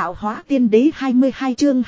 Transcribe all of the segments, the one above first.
tạo hóa tiên đế 22 chương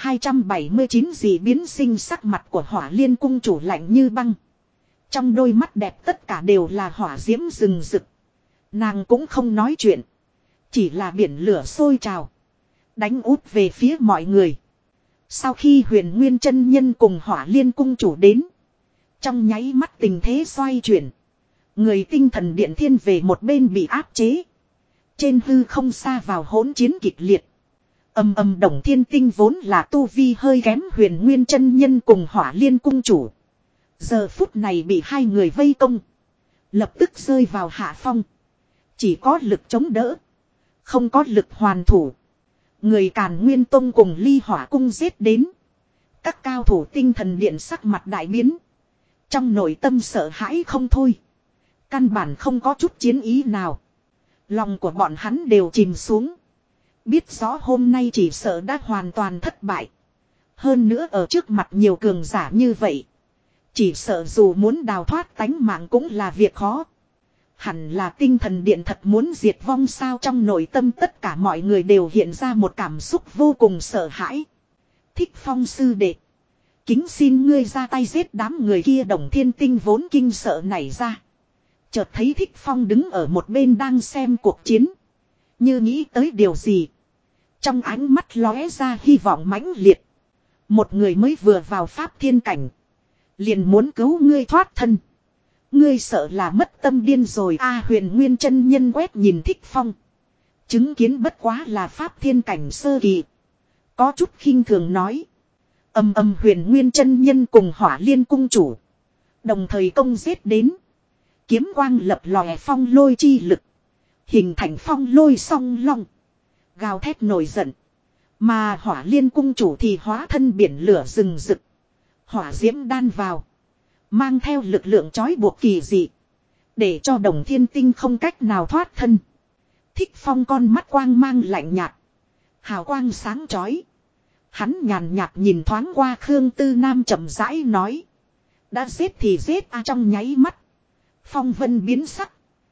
279 dị biến sinh sắc mặt của Hỏa Liên cung chủ lạnh như băng. Trong đôi mắt đẹp tất cả đều là hỏa diễm rừng rực. Nàng cũng không nói chuyện. Chỉ là biển lửa sôi trào. Đánh úp về phía mọi người. Sau khi Huyền Nguyên chân nhân cùng Hỏa Liên cung chủ đến. Trong nháy mắt tình thế xoay chuyển. Người tinh thần điện thiên về một bên bị áp chế. Trên hư không xa vào hỗn chiến kịch liệt. Ầm ầm Đồng Thiên Tinh vốn là tu vi hơi kém Huyền Nguyên chân nhân cùng Hỏa Liên cung chủ. Giờ phút này bị hai người vây công. Lập tức rơi vào hạ phong. Chỉ có lực chống đỡ. Không có lực hoàn thủ. Người Càn Nguyên Tông cùng Ly Hỏa cung giết đến. Các cao thủ tinh thần điện sắc mặt đại biến. Trong nội tâm sợ hãi không thôi. Căn bản không có chút chiến ý nào. Lòng của bọn hắn đều chìm xuống. Biết rõ hôm nay chỉ sợ đã hoàn toàn thất bại. Hơn nữa ở trước mặt nhiều cường giả như vậy. Chỉ sợ dù muốn đào thoát tánh mạng cũng là việc khó. Hẳn là tinh thần điện thật muốn diệt vong sao, trong nội tâm tất cả mọi người đều hiện ra một cảm xúc vô cùng sợ hãi. Thích Phong sư đệ. Kính xin ngươi ra tay giết đám người kia. Đồng Thiên Tinh vốn kinh sợ nảy ra. Chợt thấy Thích Phong đứng ở một bên đang xem cuộc chiến. Như nghĩ tới điều gì. Trong ánh mắt lóe ra hy vọng mãnh liệt. Một người mới vừa vào pháp thiên cảnh. Liền muốn cứu ngươi thoát thân. Ngươi sợ là mất tâm điên rồi a. Huyền Nguyên chân nhân quét nhìn Thích Phong. Chứng kiến bất quá là pháp thiên cảnh sơ kỳ. Có chút khinh thường nói. Ầm ầm Huyền Nguyên chân nhân cùng Hỏa Liên cung chủ. Đồng thời công giết đến. Kiếm quang lập lòe phong lôi chi lực. Hình thành phong lôi song long. Gào thét nổi giận. Mà Hỏa Liên cung chủ thì hóa thân biển lửa rừng rực. Hỏa diễm đan vào. Mang theo lực lượng trói buộc kỳ dị. Để cho Đồng Thiên Tinh không cách nào thoát thân. Thích Phong con mắt quang mang lạnh nhạt. Hào quang sáng chói. Hắn nhàn nhạt nhìn thoáng qua Khương Tư Nam chậm rãi nói. Đã giết thì giết a. Trong nháy mắt. Phong vân biến sắc.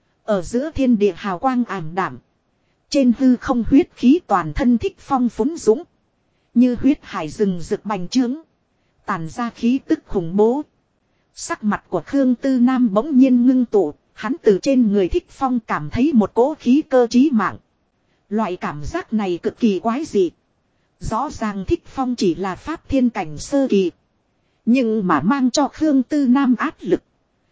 Ở giữa thiên địa hào quang ảm đảm. Trên hư không huyết khí toàn thân Thích Phong phúng dũng. Như huyết hải rừng rực bành trướng. Tàn ra khí tức khủng bố. Sắc mặt của Khương Tư Nam bỗng nhiên ngưng tụ. Hắn từ trên người Thích Phong cảm thấy một cỗ khí cơ trí mạng. Loại cảm giác này cực kỳ quái dị. Rõ ràng Thích Phong chỉ là pháp thiên cảnh sơ kỳ. Nhưng mà mang cho Khương Tư Nam áp lực.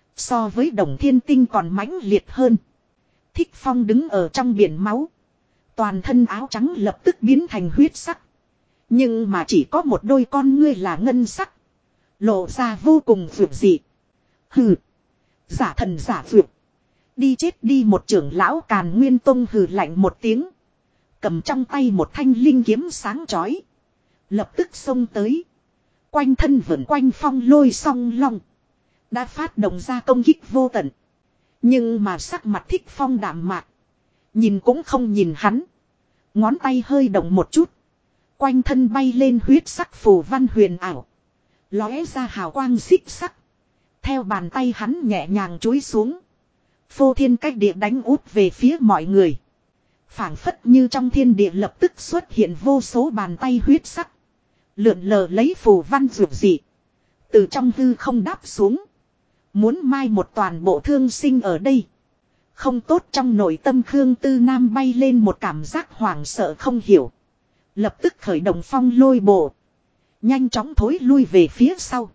So với Đồng Thiên Tinh còn mãnh liệt hơn. Thích Phong đứng ở trong biển máu. Toàn thân áo trắng lập tức biến thành huyết sắc. Nhưng mà chỉ có một đôi con ngươi là ngân sắc. Lộ ra vô cùng vượt dị. Hừ. Giả thần giả vượt. Đi chết đi. Một trưởng lão Càn Nguyên Tông hừ lạnh một tiếng. Cầm trong tay một thanh linh kiếm sáng chói. Lập tức xông tới. Quanh thân vẩn quanh phong lôi song long. Đã phát động ra công kích vô tận. Nhưng mà sắc mặt Thích Phong đạm mạc. Nhìn cũng không nhìn hắn. Ngón tay hơi động một chút. Quanh thân bay lên huyết sắc phù văn huyền ảo. Lóe ra hào quang xích sắc. Theo bàn tay hắn nhẹ nhàng chúi xuống. Phô thiên cách địa đánh úp về phía mọi người. Phảng phất như trong thiên địa lập tức xuất hiện vô số bàn tay huyết sắc. Lượn lờ lấy phù văn rực dị. Từ trong hư không đáp xuống. Muốn mai một toàn bộ thương sinh ở đây. Không tốt, trong nội tâm Khương Tư Nam bay lên một cảm giác hoảng sợ không hiểu. Lập tức khởi động phong lôi bộ. Nhanh chóng thối lui về phía sau.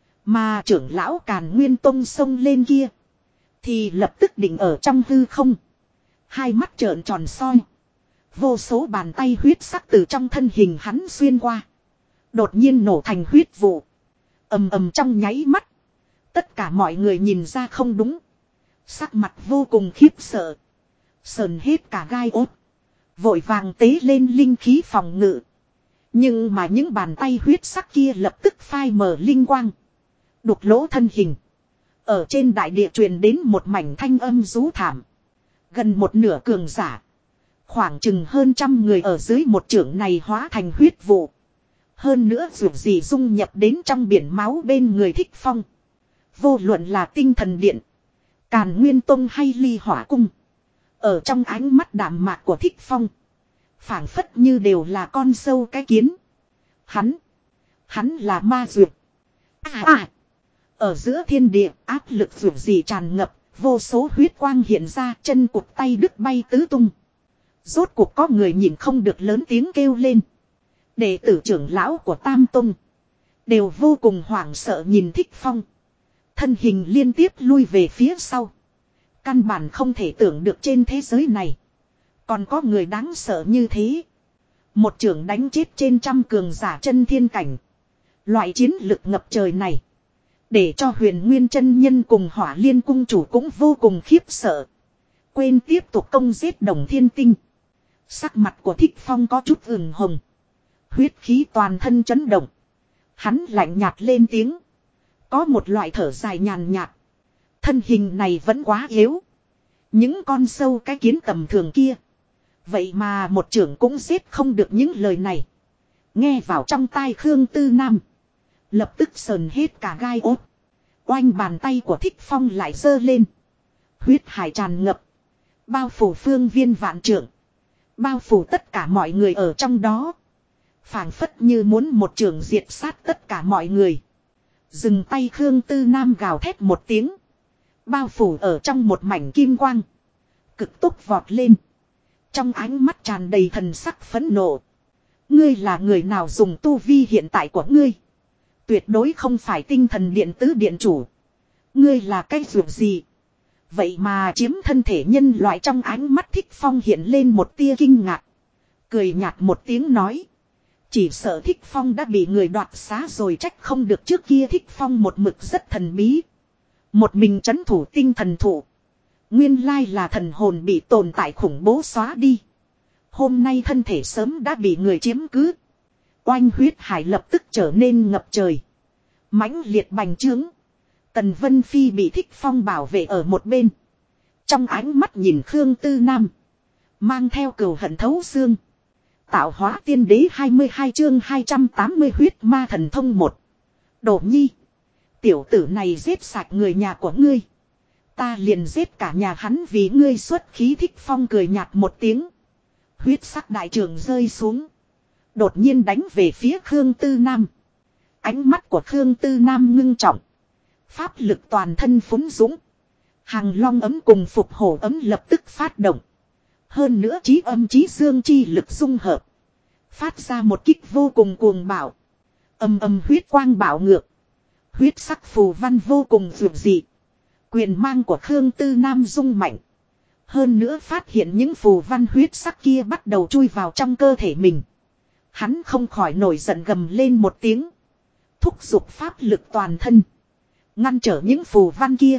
Mà trưởng lão Càn Nguyên Tông xông lên kia. Thì lập tức định ở trong hư không. Hai mắt trợn tròn soi. Vô số bàn tay huyết sắc từ trong thân hình hắn xuyên qua. Đột nhiên nổ thành huyết vụ. Ầm ầm trong nháy mắt. Tất cả mọi người nhìn ra không đúng. Sắc mặt vô cùng khiếp sợ. Sờn hết cả gai ốt. Vội vàng tế lên linh khí phòng ngự. Nhưng mà những bàn tay huyết sắc kia lập tức phai mờ linh quang. Đục lỗ thân hình. Ở trên đại địa truyền đến một mảnh thanh âm rú thảm. Gần một nửa cường giả. Khoảng chừng hơn trăm người ở dưới một chưởng này hóa thành huyết vụ. Hơn nữa dù gì dung nhập đến trong biển máu bên người Thích Phong. Vô luận là tinh thần điện. Càn Nguyên Tông hay Ly Hỏa cung. Ở trong ánh mắt đạm mạc của Thích Phong. Phảng phất như đều là con sâu cái kiến. Hắn là ma duyệt. Ở giữa thiên địa áp lực duyệt gì tràn ngập, vô số huyết quang hiện ra, chân cụt tay đứt bay tứ tung. Rốt cuộc có người nhìn không được lớn tiếng kêu lên. Đệ tử trưởng lão của Tam Tông đều vô cùng hoảng sợ nhìn Thích Phong. Thân hình liên tiếp lui về phía sau. Căn bản không thể tưởng được trên thế giới này còn có người đáng sợ như thế. Một trưởng đánh chết trên trăm cường giả chân thiên cảnh. Loại chiến lực ngập trời này để cho Huyền Nguyên chân nhân cùng Hỏa Liên cung chủ cũng vô cùng khiếp sợ. Quên tiếp tục công giết Đồng Thiên Tinh. Sắc mặt của Thích Phong có chút ửng hồng. Huyết khí toàn thân chấn động. Hắn lạnh nhạt lên tiếng. Có một loại thở dài nhàn nhạt. Thân hình này vẫn quá yếu. Những con sâu cái kiến tầm thường kia. Vậy mà một trưởng cũng giết không được những lời này. Nghe vào trong tai Khương Tư Nam. Lập tức sờn hết cả gai ốt. Oanh bàn tay của Thích Phong lại giơ lên. Huyết hải tràn ngập. Bao phủ phương viên vạn trượng. Bao phủ tất cả mọi người ở trong đó. Phảng phất như muốn một trường diệt sát tất cả mọi người. Dừng tay Khương Tư Nam gào thét một tiếng. Bao phủ ở trong một mảnh kim quang. Cực tốc vọt lên. Trong ánh mắt tràn đầy thần sắc phẫn nộ. Ngươi là người nào dùng tu vi hiện tại của ngươi? Tuyệt đối không phải tinh thần điện tứ điện chủ. Ngươi là cái ruộng gì? Vậy mà chiếm thân thể nhân loại, trong ánh mắt Thích Phong hiện lên một tia kinh ngạc. Cười nhạt một tiếng nói. Chỉ sợ Thích Phong đã bị người đoạt xá rồi, trách không được trước kia Thích Phong một mực rất thần bí. Một mình trấn thủ tinh thần thụ. Nguyên lai là thần hồn bị tồn tại khủng bố xóa đi. Hôm nay thân thể sớm đã bị người chiếm cứ. Oanh huyết hải lập tức trở nên ngập trời. Mãnh liệt bành trướng. Tần Vân Phi bị Thích Phong bảo vệ ở một bên. Trong ánh mắt nhìn Khương Tư Nam. Mang theo cừu hận thấu xương. Tạo hóa tiên đế 22 chương 280 huyết ma thần thông 1. Đổ nhi. Tiểu tử này giết sạch người nhà của ngươi. Ta liền giết cả nhà hắn vì ngươi xuất khí. Thích Phong cười nhạt một tiếng. Huyết sắc đại trường rơi xuống. Đột nhiên đánh về phía Khương Tư Nam. Ánh mắt của Khương Tư Nam ngưng trọng. Pháp lực toàn thân phúng dũng. Hàng long ấm cùng phục hổ ấm lập tức phát động. Hơn nữa trí âm trí dương chi lực dung hợp. Phát ra một kích vô cùng cuồng bạo. Âm huyết quang bạo ngược. Huyết sắc phù văn vô cùng dường dị. Quyền mang của Khương Tư Nam rung mạnh. Hơn nữa phát hiện những phù văn huyết sắc kia bắt đầu chui vào trong cơ thể mình. Hắn không khỏi nổi giận gầm lên một tiếng. Thúc giục pháp lực toàn thân. Ngăn trở những phù văn kia.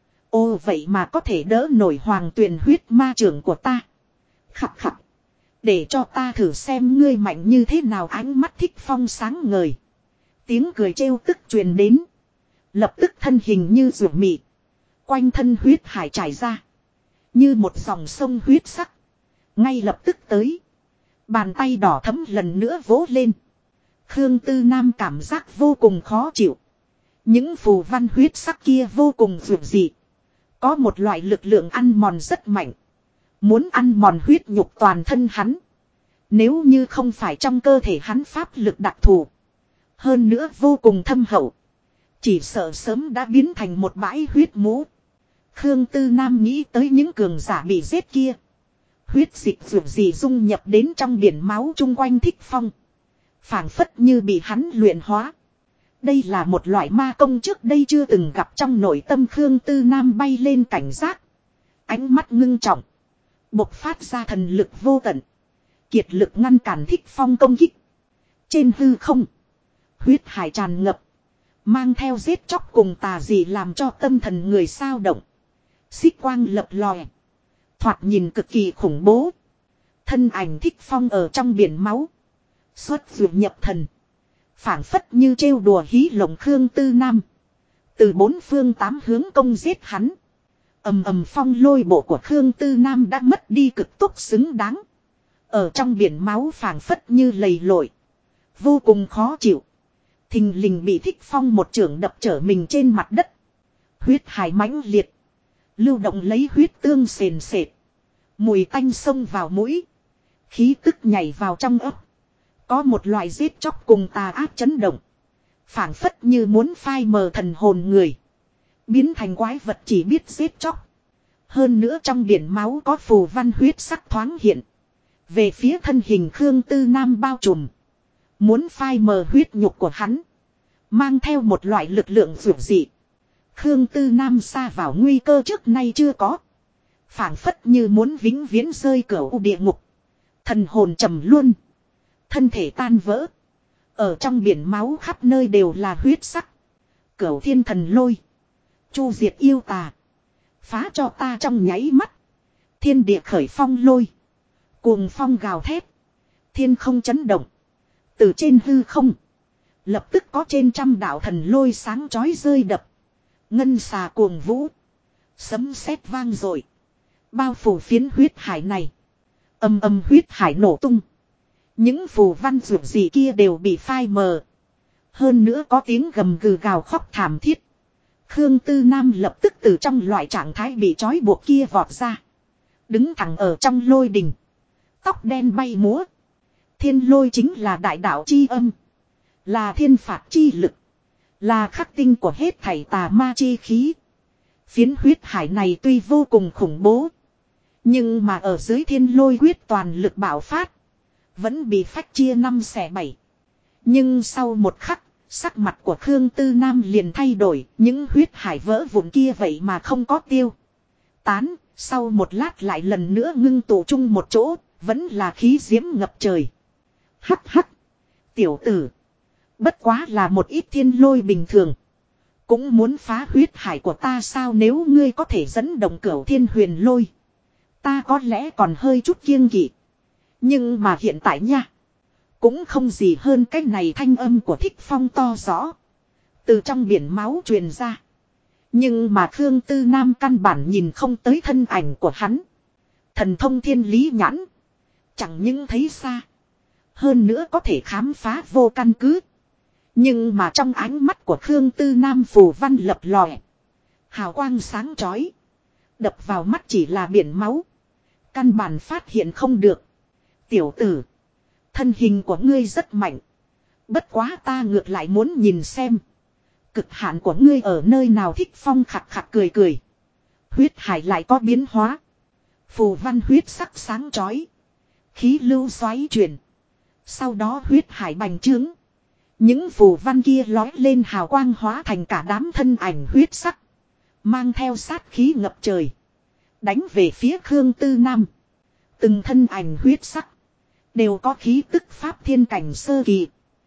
Ô vậy mà có thể đỡ nổi hoàng tuyền huyết ma trưởng của ta. Khặt khặt. Để cho ta thử xem ngươi mạnh như thế nào. Ánh mắt Thích Phong sáng ngời. Tiếng cười trêu tức truyền đến. Lập tức thân hình như ruột mị. Quanh thân huyết hải trải ra. Như một dòng sông huyết sắc. Ngay lập tức tới. Bàn tay đỏ thẫm lần nữa vỗ lên. Khương Tư Nam cảm giác vô cùng khó chịu. Những phù văn huyết sắc kia vô cùng dường dị. Có một loại lực lượng ăn mòn rất mạnh. Muốn ăn mòn huyết nhục toàn thân hắn. Nếu như không phải trong cơ thể hắn pháp lực đặc thù. Hơn nữa vô cùng thâm hậu. Chỉ sợ sớm đã biến thành một bãi huyết mũ. Khương Tư Nam nghĩ tới những cường giả bị giết kia. Huyết dịch dường dị dung nhập đến trong biển máu chung quanh Thích Phong. Phảng phất như bị hắn luyện hóa. Đây là một loại ma công trước đây chưa từng gặp. Trong nội tâm Khương Tư Nam bay lên cảnh giác. Ánh mắt ngưng trọng. Bộc phát ra thần lực vô tận. Kiệt lực ngăn cản Thích Phong công kích. Trên hư không. Huyết hải tràn ngập. Mang theo giết chóc cùng tà dị làm cho tâm thần người sao động. Xích quang lập lòe. Thoạt nhìn cực kỳ khủng bố. Thân ảnh Thích Phong ở trong biển máu. Xuất dược nhập thần. Phảng phất như trêu đùa hí lộng Khương Tư Nam. Từ bốn phương tám hướng công giết hắn. Phong lôi bộ của Khương Tư Nam đã mất đi cực tốc xứng đáng. Ở trong biển máu phảng phất như lầy lội. Vô cùng khó chịu. Thình lình bị Thích Phong một chưởng đập trở mình trên mặt đất. Huyết hải mãnh liệt. Lưu động lấy huyết tương sền sệt. Mùi tanh xông vào mũi. Khí tức nhảy vào trong ấp. Có một loại giết chóc cùng tà ác chấn động. Phảng phất như muốn phai mờ thần hồn người. Biến thành quái vật chỉ biết giết chóc. Hơn nữa trong biển máu có phù văn huyết sắc thoáng hiện. Về phía thân hình Khương Tư Nam bao trùm. Muốn phai mờ huyết nhục của hắn. Mang theo một loại lực lượng dữ dị. Khương Tư Nam xa vào nguy cơ trước nay chưa có. Phảng phất như muốn vĩnh viễn rơi cửu địa ngục. Thần hồn trầm luôn. Thân thể tan vỡ. Ở trong biển máu khắp nơi đều là huyết sắc. Cửu thiên thần lôi. Chu diệt yêu tà. Phá cho ta trong nháy mắt. Thiên địa khởi phong lôi. Cuồng phong gào thét. Thiên không chấn động. Từ trên hư không. Lập tức có trên trăm đạo thần lôi sáng chói rơi đập. Ngân xà cuồng vũ. Sấm sét vang dội. Bao phủ phiến huyết hải này. Âm âm huyết hải nổ tung. Những phù văn rủi gì kia đều bị phai mờ. Hơn nữa có tiếng gầm gừ gào khóc thảm thiết. Khương Tư Nam lập tức từ trong loại trạng thái bị trói buộc kia vọt ra. Đứng thẳng ở trong lôi đình. Tóc đen bay múa. Thiên lôi chính là đại đạo chi âm. Là thiên phạt chi lực. Là khắc tinh của hết thảy tà ma chi khí. Phiến huyết hải này tuy vô cùng khủng bố. Nhưng mà ở dưới thiên lôi quyết toàn lực bạo phát. Vẫn bị phách chia 5/7. Nhưng sau một khắc. Sắc mặt của Khương Tư Nam liền thay đổi. Những huyết hải vỡ vụn kia vậy mà không có tiêu tán. Sau một lát lại lần nữa ngưng tụ chung một chỗ. Vẫn là khí diễm ngập trời. Hắc hắc. Tiểu tử. Bất quá là một ít thiên lôi bình thường. Cũng muốn phá huyết hải của ta sao, nếu ngươi có thể dẫn động cửu thiên huyền lôi. Ta có lẽ còn hơi chút kiêng kỵ. Nhưng mà hiện tại nha. Cũng không gì hơn cái này, thanh âm của Thích Phong to rõ. Từ trong biển máu truyền ra. Nhưng mà Khương Tư Nam căn bản nhìn không tới thân ảnh của hắn. Thần thông thiên lý nhãn. Chẳng những thấy xa. Hơn nữa có thể khám phá vô căn cứ. Nhưng mà trong ánh mắt của Khương Tư Nam phù văn lập lòe. Hào quang sáng chói. Đập vào mắt chỉ là biển máu. Căn bản phát hiện không được. Tiểu tử. Thân hình của ngươi rất mạnh. Bất quá ta ngược lại muốn nhìn xem. Cực hạn của ngươi ở nơi nào. Thích Phong khạc khạc cười cười. Huyết hải lại có biến hóa. Phù văn huyết sắc sáng chói. Khí lưu xoáy chuyển. Sau đó huyết hải bành trướng. Những phù văn kia lói lên hào quang hóa thành cả đám thân ảnh huyết sắc. Mang theo sát khí ngập trời. Đánh về phía Khương Tư Nam. Từng thân ảnh huyết sắc. Đều có khí tức pháp thiên cảnh sơ kỳ.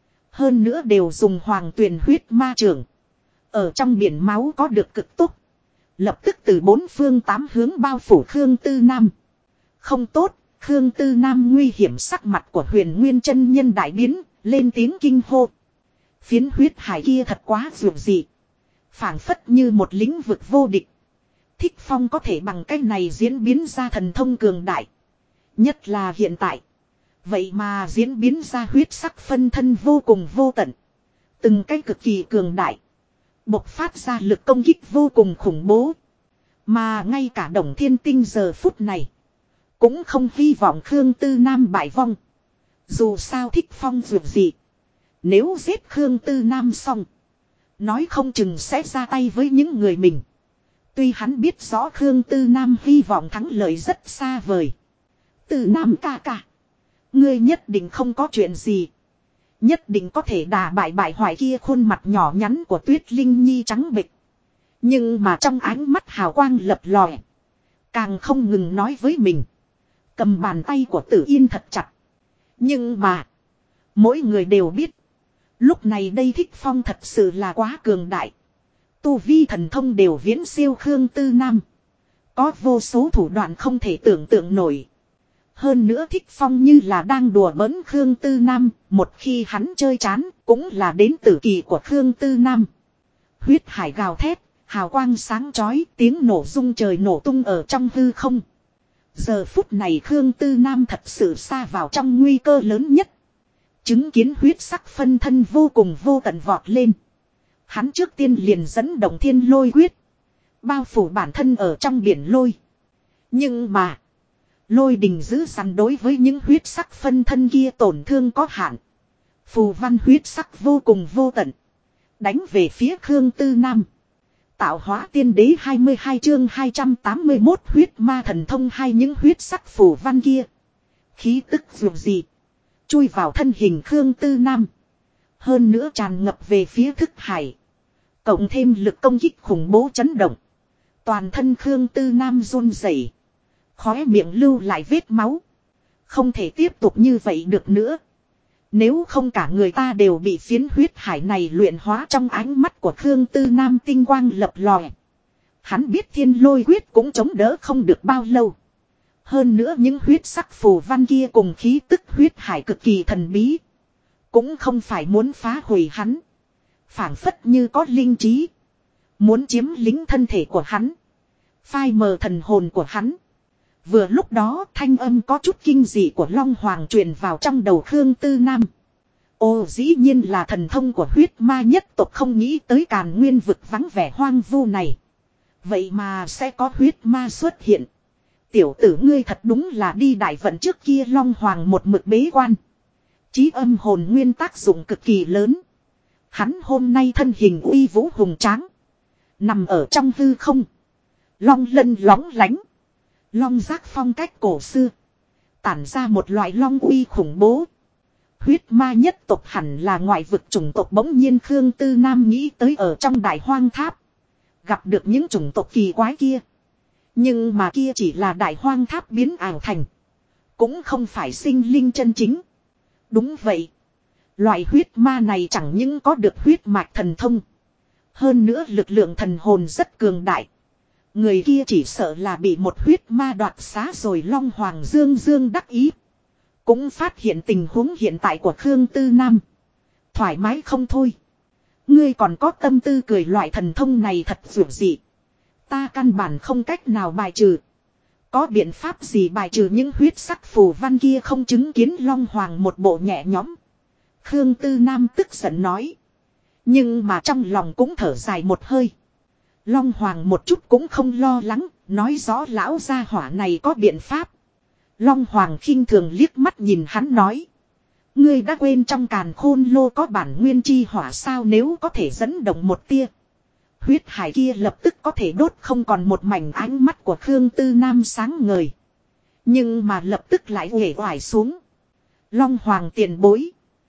Hơn nữa đều dùng hoàng tuyền huyết ma trưởng. Ở trong biển máu có được cực tốc. Lập tức từ bốn phương tám hướng bao phủ Khương Tư Nam. Không tốt, Khương Tư Nam nguy hiểm, sắc mặt của Huyền Nguyên chân nhân đại biến, lên tiếng kinh hô. Phiến huyết hải kia thật quá dường dị. Phảng phất như một lĩnh vực vô địch. Thích Phong có thể bằng cách này diễn biến ra thần thông cường đại. Nhất là hiện tại. Vậy mà diễn biến ra huyết sắc phân thân vô cùng vô tận. Từng cái cực kỳ cường đại. Bộc phát ra lực công kích vô cùng khủng bố. Mà ngay cả Đồng Thiên Tinh giờ phút này. Cũng không hy vọng Khương Tư Nam bại vong. Dù sao Thích Phong dù gì. Nếu giết Khương Tư Nam xong. Nói không chừng sẽ ra tay với những người mình. Tuy hắn biết rõ Khương Tư Nam hy vọng thắng lợi rất xa vời. Tư Nam ca ca. Ngươi nhất định không có chuyện gì. Nhất định có thể đả bại bại hoại kia khuôn mặt nhỏ nhắn của Tuyết Linh Nhi trắng bệch. Nhưng mà trong ánh mắt hào quang lập lòe. Càng không ngừng nói với mình. Cầm bàn tay của Tử Yên thật chặt. Nhưng mà. Mỗi người đều biết. Lúc này đây Thích Phong thật sự là quá cường đại. Tu vi thần thông đều viễn siêu Khương Tư Nam. Có vô số thủ đoạn không thể tưởng tượng nổi. Hơn nữa Thích Phong như là đang đùa bỡn Khương Tư Nam. Một khi hắn chơi chán cũng là đến tử kỳ của Khương Tư Nam. Huyết hải gào thét. Hào quang sáng chói, tiếng nổ rung trời nổ tung ở trong hư không. Giờ phút này Khương Tư Nam thật sự xa vào trong nguy cơ lớn nhất. Chứng kiến huyết sắc phân thân vô cùng vô tận vọt lên. Hắn trước tiên liền dẫn động thiên lôi quyết. Bao phủ bản thân ở trong biển lôi. Nhưng mà. Lôi đình giữ sẵn đối với những huyết sắc phân thân kia tổn thương có hạn. Phù văn huyết sắc vô cùng vô tận. Đánh về phía Khương Tư Nam. Tạo hóa tiên đế 22 chương 281 huyết ma thần thông hai những huyết sắc phù văn kia. Khí tức dù gì. Chui vào thân hình Khương Tư Nam. Hơn nữa tràn ngập về phía thức hải. Cộng thêm lực công kích khủng bố chấn động. Toàn thân Khương Tư Nam run rẩy, khóe miệng lưu lại vết máu. Không thể tiếp tục như vậy được nữa. Nếu không cả người ta đều bị phiến huyết hải này luyện hóa. Trong ánh mắt của Khương Tư Nam tinh quang lập lòe. Hắn biết thiên lôi quyết cũng chống đỡ không được bao lâu. Hơn nữa những huyết sắc phù văn kia cùng khí tức huyết hải cực kỳ thần bí. Cũng không phải muốn phá hủy hắn. Phảng phất như có linh trí. Muốn chiếm lĩnh thân thể của hắn. Phai mờ thần hồn của hắn. Vừa lúc đó thanh âm có chút kinh dị của Long Hoàng truyền vào trong đầu Khương Tư Nam. Ồ, dĩ nhiên là thần thông của huyết ma nhất tộc, không nghĩ tới Càn Nguyên vực vắng vẻ hoang vu này. Vậy mà sẽ có huyết ma xuất hiện. Tiểu tử ngươi thật đúng là đi đại vận trước kia. Long Hoàng một mực bế quan. Chí âm hồn nguyên tác dụng cực kỳ lớn. Hắn hôm nay thân hình uy vũ hùng tráng. Nằm ở trong hư không. Long lân lóng lánh. Long giác phong cách cổ xưa. Tản ra một loại long uy khủng bố. Huyết ma nhất tộc hẳn là ngoại vực chủng tộc. Bỗng nhiên Khương Tư Nam nghĩ tới ở trong đại hoang tháp. Gặp được những chủng tộc kỳ quái kia. Nhưng mà kia chỉ là đại hoang tháp biến ảo thành. Cũng không phải sinh linh chân chính. Đúng vậy. Loại huyết ma này chẳng những có được huyết mạch thần thông. Hơn nữa lực lượng thần hồn rất cường đại. Người kia chỉ sợ là bị một huyết ma đoạt xá rồi. Long Hoàng dương dương đắc ý. Cũng phát hiện tình huống hiện tại của Khương Tư Nam. Thoải mái không thôi. Ngươi còn có tâm tư cười, loại thần thông này thật dữ dị. Ta căn bản không cách nào bài trừ. Có biện pháp gì bài trừ những huyết sắc phù văn kia không? Chứng kiến Long Hoàng một bộ nhẹ nhõm. Khương Tư Nam tức giận nói. Nhưng mà trong lòng cũng thở dài một hơi. Long Hoàng một chút cũng không lo lắng. Nói rõ lão gia hỏa này có biện pháp. Long Hoàng khinh thường liếc mắt nhìn hắn nói. Ngươi đã quên trong càn khôn lô có bản nguyên chi hỏa sao? Nếu có thể dẫn động một tia. Huyết hải kia lập tức có thể đốt không còn một mảnh. Ánh mắt của Khương Tư Nam sáng ngời. Nhưng mà lập tức lại uể oải xuống. Long Hoàng tiền bối.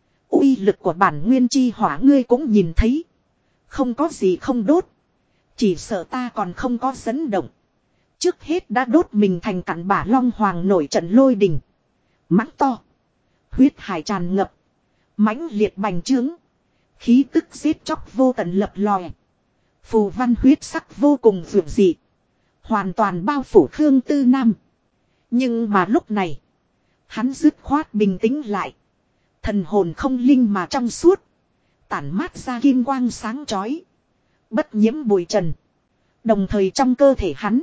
Uy lực của bản nguyên chi hỏa ngươi cũng nhìn thấy. Không có gì không đốt. Chỉ sợ ta còn không có dẫn động. Trước hết đã đốt mình thành cặn bã. Long Hoàng nổi trận lôi đình. Mắng to. Huyết hải tràn ngập. Mãnh liệt bành trướng. Khí tức giết chóc vô tận lập lòe. Phù văn huyết sắc vô cùng vượt dị. Hoàn toàn bao phủ Khương Tư Nam. Nhưng mà lúc này. Hắn dứt khoát bình tĩnh lại. Thần hồn không linh mà trong suốt. Tản mát ra kim quang sáng chói. Bất nhiễm bụi trần. Đồng thời trong cơ thể hắn.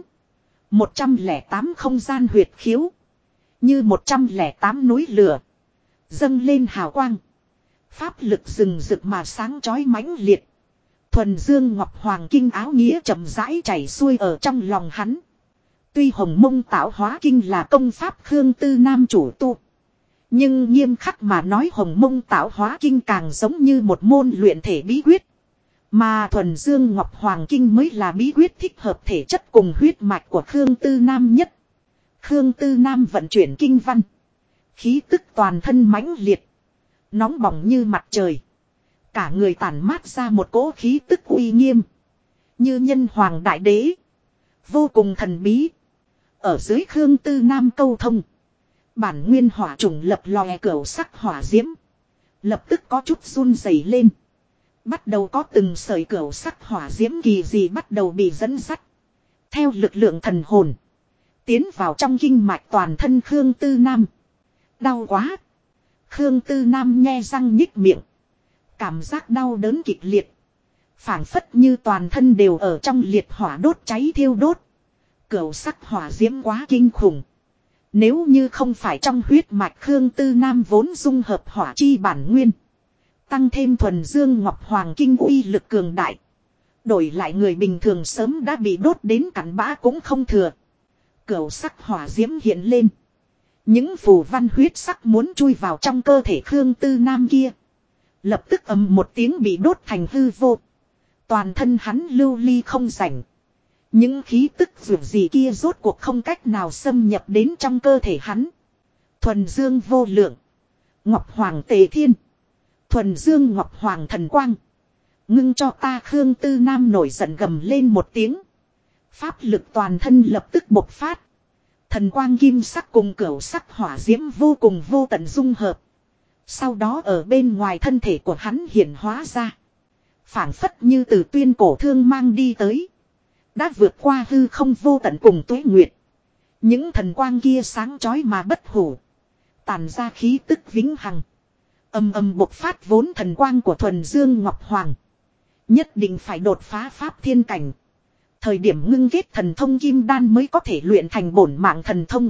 108 không gian huyệt khiếu. Như 108 núi lửa. Dâng lên hào quang. Pháp lực rừng rực mà sáng chói mãnh liệt. Thuần dương ngọc hoàng kinh áo nghĩa chậm rãi chảy xuôi ở trong lòng hắn. Tuy hồng mông tạo hóa kinh là công pháp Khương Tư Nam chủ tu. Nhưng nghiêm khắc mà nói hồng mông tạo hóa kinh càng giống như một môn luyện thể bí quyết. Mà thuần dương ngọc hoàng kinh mới là bí quyết thích hợp thể chất cùng huyết mạch của Khương Tư Nam nhất. Khương Tư Nam vận chuyển kinh văn. Khí tức toàn thân mãnh liệt. Nóng bỏng như mặt trời. Cả người tản mát ra một cỗ khí tức uy nghiêm. Như nhân hoàng đại đế. Vô cùng thần bí. Ở dưới Khương Tư Nam câu thông. Bản nguyên hỏa trùng lập lòe cửu sắc hỏa diễm. Lập tức có chút run rẩy lên. Bắt đầu có từng sợi cửu sắc hỏa diễm kỳ dị bắt đầu bị dẫn dắt. Theo lực lượng thần hồn. Tiến vào trong kinh mạch toàn thân Khương Tư Nam. Đau quá. Khương Tư Nam nhe răng nhích miệng. Cảm giác đau đớn kịch liệt. Phảng phất như toàn thân đều ở trong liệt hỏa đốt cháy thiêu đốt. Cửu sắc hỏa diễm quá kinh khủng. Nếu như không phải trong huyết mạch Khương Tư Nam vốn dung hợp hỏa chi bản nguyên. Tăng thêm thuần dương ngọc hoàng kinh uy lực cường đại. Đổi lại người bình thường sớm đã bị đốt đến cặn bã cũng không thừa. Cửu sắc hỏa diễm hiện lên. Những phù văn huyết sắc muốn chui vào trong cơ thể Khương Tư Nam kia. Lập tức ầm một tiếng bị đốt thành hư vô. Toàn thân hắn lưu ly không rảnh. Những khí tức vượt gì kia rốt cuộc không cách nào xâm nhập đến trong cơ thể hắn. Thuần dương vô lượng. Ngọc Hoàng Tề Thiên. Thuần dương Ngọc Hoàng Thần Quang. Ngưng cho ta. Khương Tư Nam nổi giận gầm lên một tiếng. Pháp lực toàn thân lập tức bộc phát. Thần quang kim sắc cùng cửu sắc hỏa diễm vô cùng vô tận dung hợp. Sau đó ở bên ngoài thân thể của hắn hiển hóa ra. Phảng phất như từ tuyên cổ thương mang đi tới. Đã vượt qua hư không vô tận cùng tuế nguyệt. Những thần quang kia sáng chói mà bất hủ. Tàn ra khí tức vĩnh hằng. Âm âm bộc phát vốn thần quang của thuần dương Ngọc Hoàng. Nhất định phải đột phá pháp thiên cảnh. Thời điểm ngưng kết thần thông kim đan mới có thể luyện thành bổn mạng thần thông.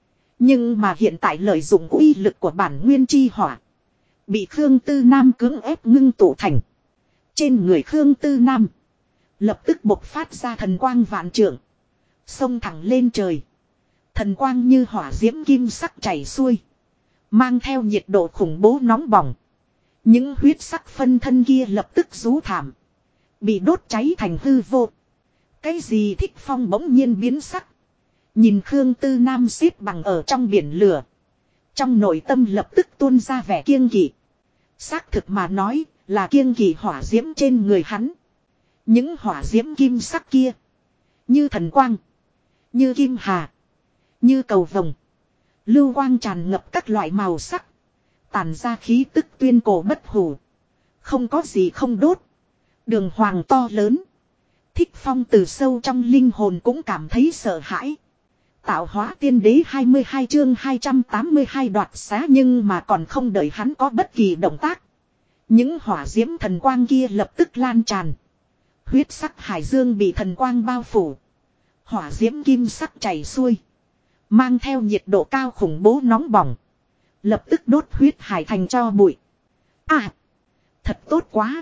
Nhưng mà hiện tại lợi dụng uy lực của bản nguyên chi hỏa. Bị Khương Tư Nam cưỡng ép ngưng tụ thành. Trên người Khương Tư Nam. Lập tức bộc phát ra thần quang vạn trượng. Xông thẳng lên trời. Thần quang như hỏa diễm kim sắc chảy xuôi. Mang theo nhiệt độ khủng bố nóng bỏng. Những huyết sắc phân thân kia lập tức rú thảm. Bị đốt cháy thành hư vô. Cái gì Thích Phong bỗng nhiên biến sắc. Nhìn Khương Tư Nam xếp bằng ở trong biển lửa. Trong nội tâm lập tức tuôn ra vẻ kiêng kỵ. Xác thực mà nói là kiêng kỵ hỏa diễm trên người hắn. Những hỏa diễm kim sắc kia. Như thần quang. Như kim hà. Như cầu vồng. Lưu quang tràn ngập các loại màu sắc. Tàn ra khí tức tuyên cổ bất hủ. Không có gì không đốt. Đường hoàng to lớn. Thích Phong từ sâu trong linh hồn cũng cảm thấy sợ hãi. Tạo hóa tiên đế 22 chương 282 đoạt xá nhưng mà còn không đợi hắn có bất kỳ động tác. Những hỏa diễm thần quang kia lập tức lan tràn. Huyết sắc hải dương bị thần quang bao phủ. Hỏa diễm kim sắc chảy xuôi. Mang theo nhiệt độ cao khủng bố nóng bỏng. Lập tức đốt huyết hải thành tro bụi. À! Thật tốt quá!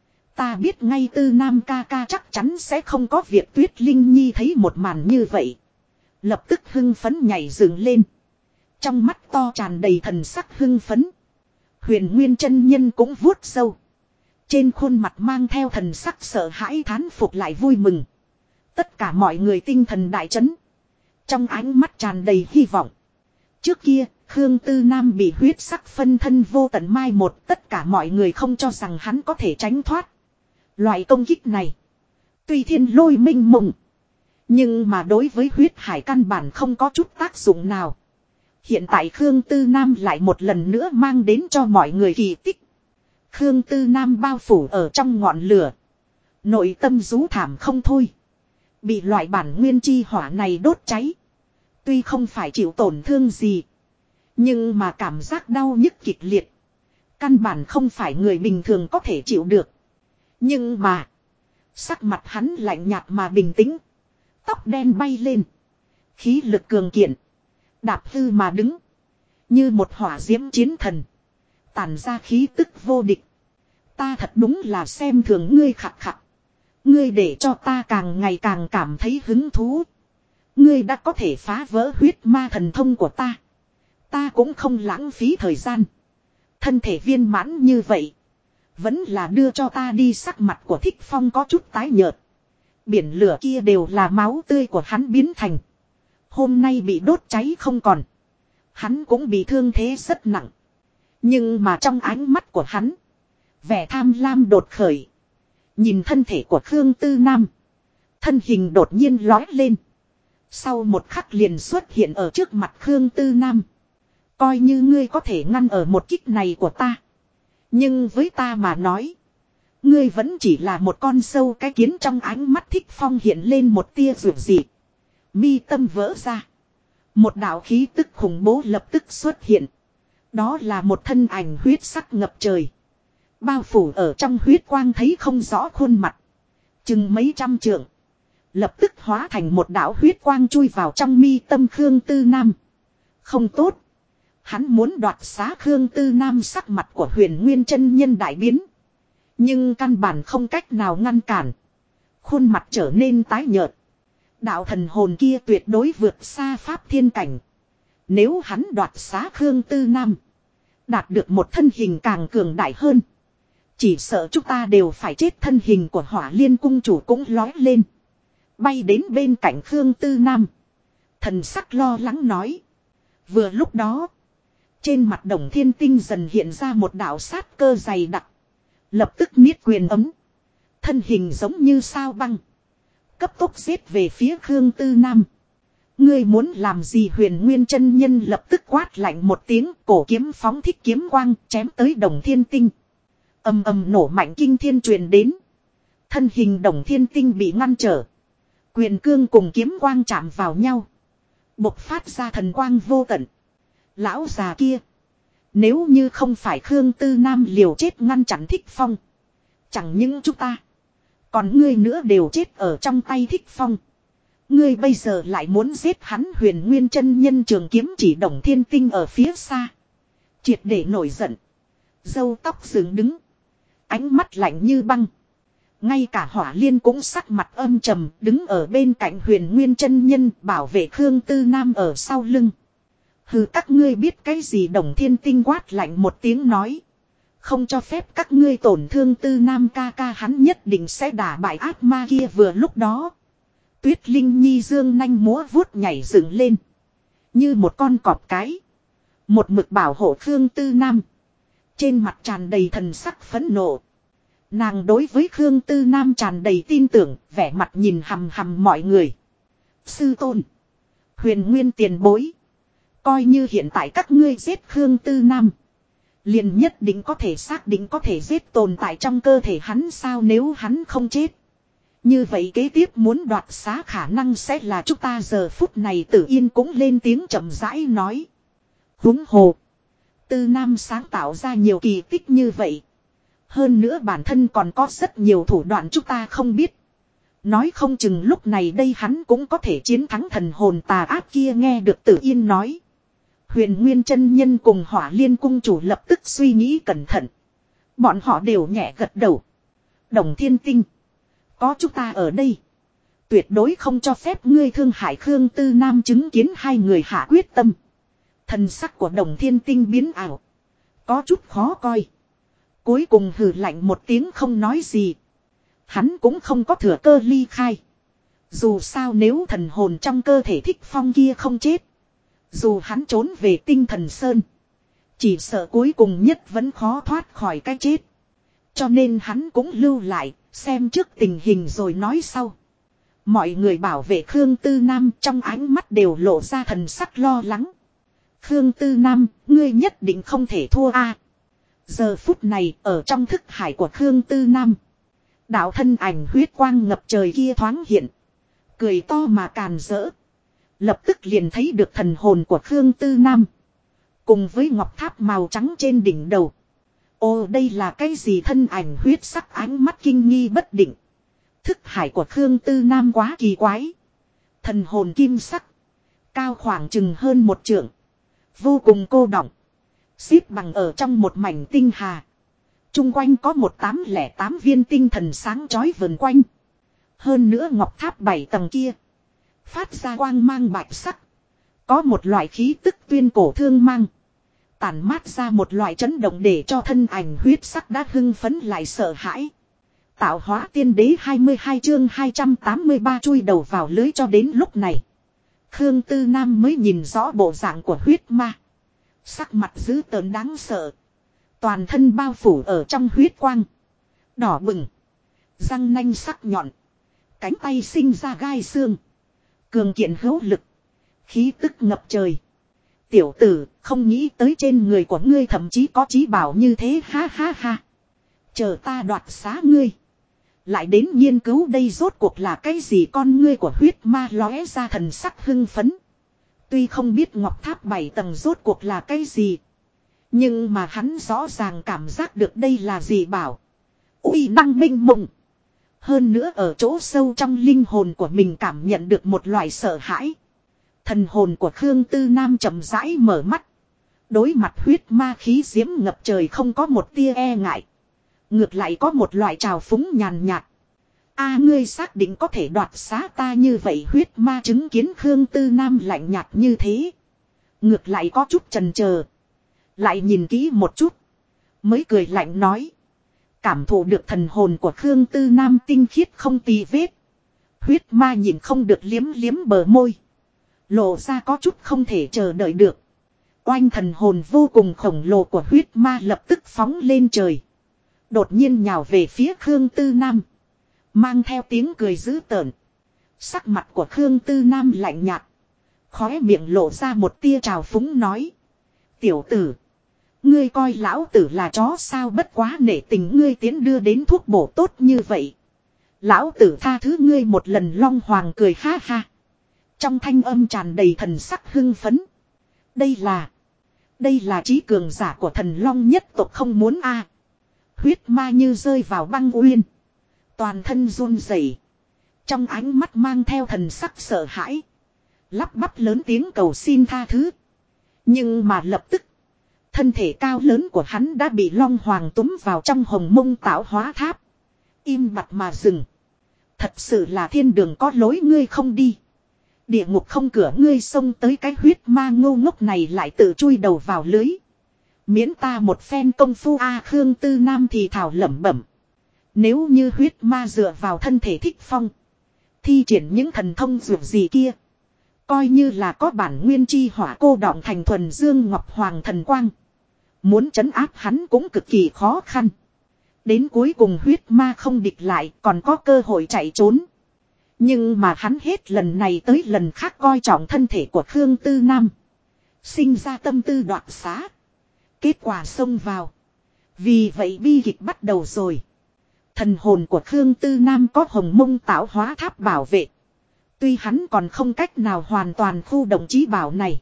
Ta biết ngay Tư Nam ca ca chắc chắn sẽ không có việc. Tuyết Linh Nhi thấy một màn như vậy. Lập tức hưng phấn nhảy dựng lên. Trong mắt to tràn đầy thần sắc hưng phấn. Huyền Nguyên chân nhân cũng vuốt sâu. Trên khuôn mặt mang theo thần sắc sợ hãi thán phục lại vui mừng. Tất cả mọi người tinh thần đại chấn. Trong ánh mắt tràn đầy hy vọng. Trước kia, Khương Tư Nam bị huyết sắc phân thân vô tận mai một. Tất cả mọi người không cho rằng hắn có thể tránh thoát. Loại công kích này. Tuy thiên lôi minh mộng. Nhưng mà đối với huyết hải căn bản không có chút tác dụng nào. Hiện tại Khương Tư Nam lại một lần nữa mang đến cho mọi người kỳ tích. Khương Tư Nam bao phủ ở trong ngọn lửa. Nội tâm rú thảm không thôi. Bị loại bản nguyên chi hỏa này đốt cháy. Tuy không phải chịu tổn thương gì. Nhưng mà cảm giác đau nhức kịch liệt. Căn bản không phải người bình thường có thể chịu được. Nhưng mà. Sắc mặt hắn lạnh nhạt mà bình tĩnh. Tóc đen bay lên. Khí lực cường kiện. Đạp hư mà đứng. Như một hỏa diễm chiến thần. Tản ra khí tức vô địch. Ta thật đúng là xem thường ngươi khặt khặt. Ngươi để cho ta càng ngày càng cảm thấy hứng thú. Ngươi đã có thể phá vỡ huyết ma thần thông của ta. Ta cũng không lãng phí thời gian. Thân thể viên mãn như vậy. Vẫn là đưa cho ta đi. Sắc mặt của Thích Phong có chút tái nhợt. Biển lửa kia đều là máu tươi của hắn biến thành. Hôm nay bị đốt cháy không còn. Hắn cũng bị thương thế rất nặng. Nhưng mà trong ánh mắt của hắn. Vẻ tham lam đột khởi. Nhìn thân thể của Khương Tư Nam. Thân hình đột nhiên lói lên. Sau một khắc liền xuất hiện ở trước mặt Khương Tư Nam. Coi như ngươi có thể ngăn ở một kích này của ta. Nhưng với ta mà nói. Ngươi vẫn chỉ là một con sâu cái kiến. Trong ánh mắt Thích Phong hiện lên một tia rượu dị. Mi tâm vỡ ra. Một đạo khí tức khủng bố lập tức xuất hiện. Đó là một thân ảnh huyết sắc ngập trời. Bao phủ ở trong huyết quang thấy không rõ khuôn mặt. Chừng mấy trăm trượng. Lập tức hóa thành một đạo huyết quang chui vào trong mi tâm Khương Tư Nam. Không tốt. Hắn muốn đoạt xá Khương Tư Nam. Sắc mặt của Huyền Nguyên chân nhân đại biến. Nhưng căn bản không cách nào ngăn cản. Khuôn mặt trở nên tái nhợt. Đạo thần hồn kia tuyệt đối vượt xa pháp thiên cảnh. Nếu hắn đoạt xá Khương Tư Nam. Đạt được một thân hình càng cường đại hơn. Chỉ sợ chúng ta đều phải chết. Thân hình của Hỏa Liên cung chủ cũng lói lên. Bay đến bên cạnh Khương Tư Nam. Thần sắc lo lắng nói. Vừa lúc đó. Trên mặt Đồng Thiên Tinh dần hiện ra một đạo sát cơ dày đặc. Lập tức niết quyền ấm. Thân hình giống như sao băng. Cấp tốc giết về phía Khương Tư Nam. Ngươi muốn làm gì? Huyền Nguyên chân nhân lập tức quát lạnh một tiếng, cổ kiếm phóng thích kiếm quang, chém tới Đồng Thiên Tinh. Ầm ầm nổ mạnh kinh thiên truyền đến. Thân hình Đồng Thiên Tinh bị ngăn trở. Quyền cương cùng kiếm quang chạm vào nhau. Bộc phát ra thần quang vô tận. Lão già kia. Nếu như không phải Khương Tư Nam liều chết ngăn chặn Thích Phong. Chẳng những chúng ta. Còn ngươi nữa đều chết ở trong tay Thích Phong. Ngươi bây giờ lại muốn giết hắn. Huyền Nguyên chân nhân trường kiếm chỉ Đồng Thiên Tinh ở phía xa. Triệt để nổi giận. Râu tóc dựng đứng. Ánh mắt lạnh như băng. Ngay cả Hỏa Liên cũng sắc mặt âm trầm, đứng ở bên cạnh Huyền Nguyên chân nhân bảo vệ Khương Tư Nam ở sau lưng. Hừ, các ngươi biết cái gì? Đồng Thiên Tinh quát lạnh một tiếng nói. Không cho phép các ngươi tổn thương Tư Nam ca ca, hắn nhất định sẽ đả bại ác ma kia. Vừa lúc đó. Tuyết Linh Nhi dương nanh múa vuốt nhảy dựng lên. Như một con cọp cái. Một mực bảo hộ Khương Tư Nam. Trên mặt tràn đầy thần sắc phẫn nộ. Nàng đối với Khương Tư Nam tràn đầy tin tưởng, vẻ mặt nhìn hằm hằm mọi người. Sư tôn. Huyền Nguyên tiền bối. Coi như hiện tại các ngươi giết Khương Tư Nam. Liền nhất định có thể xác định có thể giết tồn tại trong cơ thể hắn sao? Nếu hắn không chết. Như vậy kế tiếp muốn đoạt xá khả năng sẽ là chúng ta. Giờ phút này Tử Yên cũng lên tiếng chậm rãi nói. Huống hồ. Tư Nam sáng tạo ra nhiều kỳ tích như vậy. Hơn nữa bản thân còn có rất nhiều thủ đoạn chúng ta không biết. Nói không chừng lúc này đây hắn cũng có thể chiến thắng thần hồn tà ác kia. Nghe được Tử Yên nói. Huyền Nguyên chân nhân cùng Hỏa Liên cung chủ lập tức suy nghĩ cẩn thận. Bọn họ đều nhẹ gật đầu. Đồng Thiên Tinh. Có chúng ta ở đây. Tuyệt đối không cho phép ngươi thương hại. Khương Tư Nam chứng kiến hai người hạ quyết tâm. Thần sắc của Đồng Thiên Tinh biến ảo. Có chút khó coi. Cuối cùng hừ lạnh một tiếng không nói gì. Hắn cũng không có thừa cơ ly khai. Dù sao nếu thần hồn trong cơ thể Thích Phong kia không chết. Dù hắn trốn về Tinh Thần Sơn. Chỉ sợ cuối cùng nhất vẫn khó thoát khỏi cái chết. Cho nên hắn cũng lưu lại. Xem trước tình hình rồi nói sau. Mọi người bảo vệ Khương Tư Nam trong ánh mắt đều lộ ra thần sắc lo lắng. Khương Tư Nam, ngươi nhất định không thể thua a. Giờ phút này ở trong thức hải của Khương Tư Nam. Đạo thân ảnh huyết quang ngập trời kia thoáng hiện. Cười to mà càn rỡ. Lập tức liền thấy được thần hồn của Khương Tư Nam. Cùng với ngọc tháp màu trắng trên đỉnh đầu. Ồ, đây là cái gì? Thân ảnh huyết sắc ánh mắt kinh nghi bất định. Thức hải của Khương Tư Nam quá kỳ quái. Thần hồn kim sắc. Cao khoảng chừng hơn 1 trượng. Vô cùng cô đọng. Xếp bằng ở trong một mảnh tinh hà. Trung quanh có 1808 viên tinh thần sáng chói vần quanh. Hơn nữa ngọc tháp 7 tầng kia. Phát ra quang mang bạch sắc. Có một loại khí tức tuyên cổ thương mang. Tản mát ra một loại chấn động để cho thân ảnh huyết sắc đã hưng phấn lại sợ hãi. Tạo hóa tiên đế 22 chương 283 chui đầu vào lưới. Cho đến lúc này. Khương Tư Nam mới nhìn rõ bộ dạng của huyết ma. Sắc mặt dữ tợn đáng sợ. Toàn thân bao phủ ở trong huyết quang. Đỏ bừng. Răng nanh sắc nhọn. Cánh tay sinh ra gai xương. Cường kiện hữu lực. Khí tức ngập trời. Tiểu tử, không nghĩ tới trên người của ngươi thậm chí có chí bảo như thế, ha ha ha. Chờ ta đoạt xá ngươi. Lại đến nghiên cứu đây rốt cuộc là cái gì? Con ngươi của huyết ma lóe ra thần sắc hưng phấn. Tuy không biết ngọc tháp 7 tầng rốt cuộc là cái gì. Nhưng mà hắn rõ ràng cảm giác được đây là gì bảo. Uy năng minh mộng. Hơn nữa ở chỗ sâu trong linh hồn của mình cảm nhận được một loại sợ hãi. Thần hồn của Khương Tư Nam chậm rãi mở mắt. Đối mặt huyết ma khí diễm ngập trời không có một tia e ngại. Ngược lại có một loại trào phúng nhàn nhạt. A, ngươi xác định có thể đoạt xá ta như vậy? Huyết ma chứng kiến Khương Tư Nam lạnh nhạt như thế. Ngược lại có chút chần chờ. Lại nhìn kỹ một chút. Mới cười lạnh nói. Cảm thụ được thần hồn của Khương Tư Nam tinh khiết không tì vết. Huyết ma nhìn không được liếm liếm bờ môi. Lộ ra có chút không thể chờ đợi được. Oanh thần hồn vô cùng khổng lồ của huyết ma lập tức phóng lên trời. Đột nhiên nhào về phía Khương Tư Nam. Mang theo tiếng cười dữ tợn. Sắc mặt của Khương Tư Nam lạnh nhạt. Khóe miệng lộ ra một tia trào phúng nói. Tiểu tử. Ngươi coi lão tử là chó sao, bất quá nể tình ngươi tiến đưa đến thuốc bổ tốt như vậy. Lão tử tha thứ ngươi một lần. Long Hoàng cười ha ha. Trong thanh âm tràn đầy thần sắc hưng phấn. Đây là trí cường giả của thần Long nhất tộc không muốn a. Huyết ma như rơi vào băng uyên. Toàn thân run rẩy. Trong ánh mắt mang theo thần sắc sợ hãi. Lắp bắp lớn tiếng cầu xin tha thứ. Nhưng mà lập tức. Thân thể cao lớn của hắn đã bị Long Hoàng túm vào trong hồng mông tạo hóa tháp. Im bặt mà dừng. Thật sự là thiên đường có lối ngươi không đi. Địa ngục không cửa ngươi xông tới, cái huyết ma ngô ngốc này lại tự chui đầu vào lưới. Miễn ta một phen công phu a. Khương Tư Nam thì thào lẩm bẩm. Nếu như huyết ma dựa vào thân thể thích phong. Thi triển những thần thông dược gì kia. Coi như là có bản nguyên chi hỏa cô đọng thành thuần dương ngọc hoàng thần quang. Muốn trấn áp hắn cũng cực kỳ khó khăn. Đến cuối cùng huyết ma không địch lại còn có cơ hội chạy trốn. Nhưng mà hắn hết lần này tới lần khác coi trọng thân thể của Khương Tư Nam. Sinh ra tâm tư đoạt xá. Kết quả xông vào. Vì vậy bi kịch bắt đầu rồi. Thần hồn của Khương Tư Nam có hồng mông tạo hóa tháp bảo vệ. Tuy hắn còn không cách nào hoàn toàn khu động chí bảo này.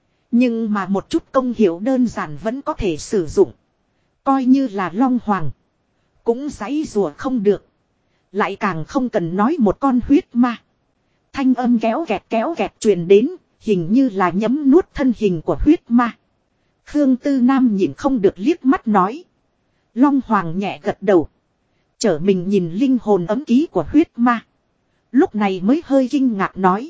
Nhưng mà một chút công hiệu đơn giản vẫn có thể sử dụng. Coi như là Long Hoàng. Cũng giãy rùa không được. Lại càng không cần nói một con huyết ma. Thanh âm kéo kẹt truyền đến. Hình như là nhấm nuốt thân hình của huyết ma. Khương Tư Nam nhìn không được liếc mắt nói. Long Hoàng nhẹ gật đầu. Trở mình nhìn linh hồn ấm ký của huyết ma. Lúc này mới hơi kinh ngạc nói.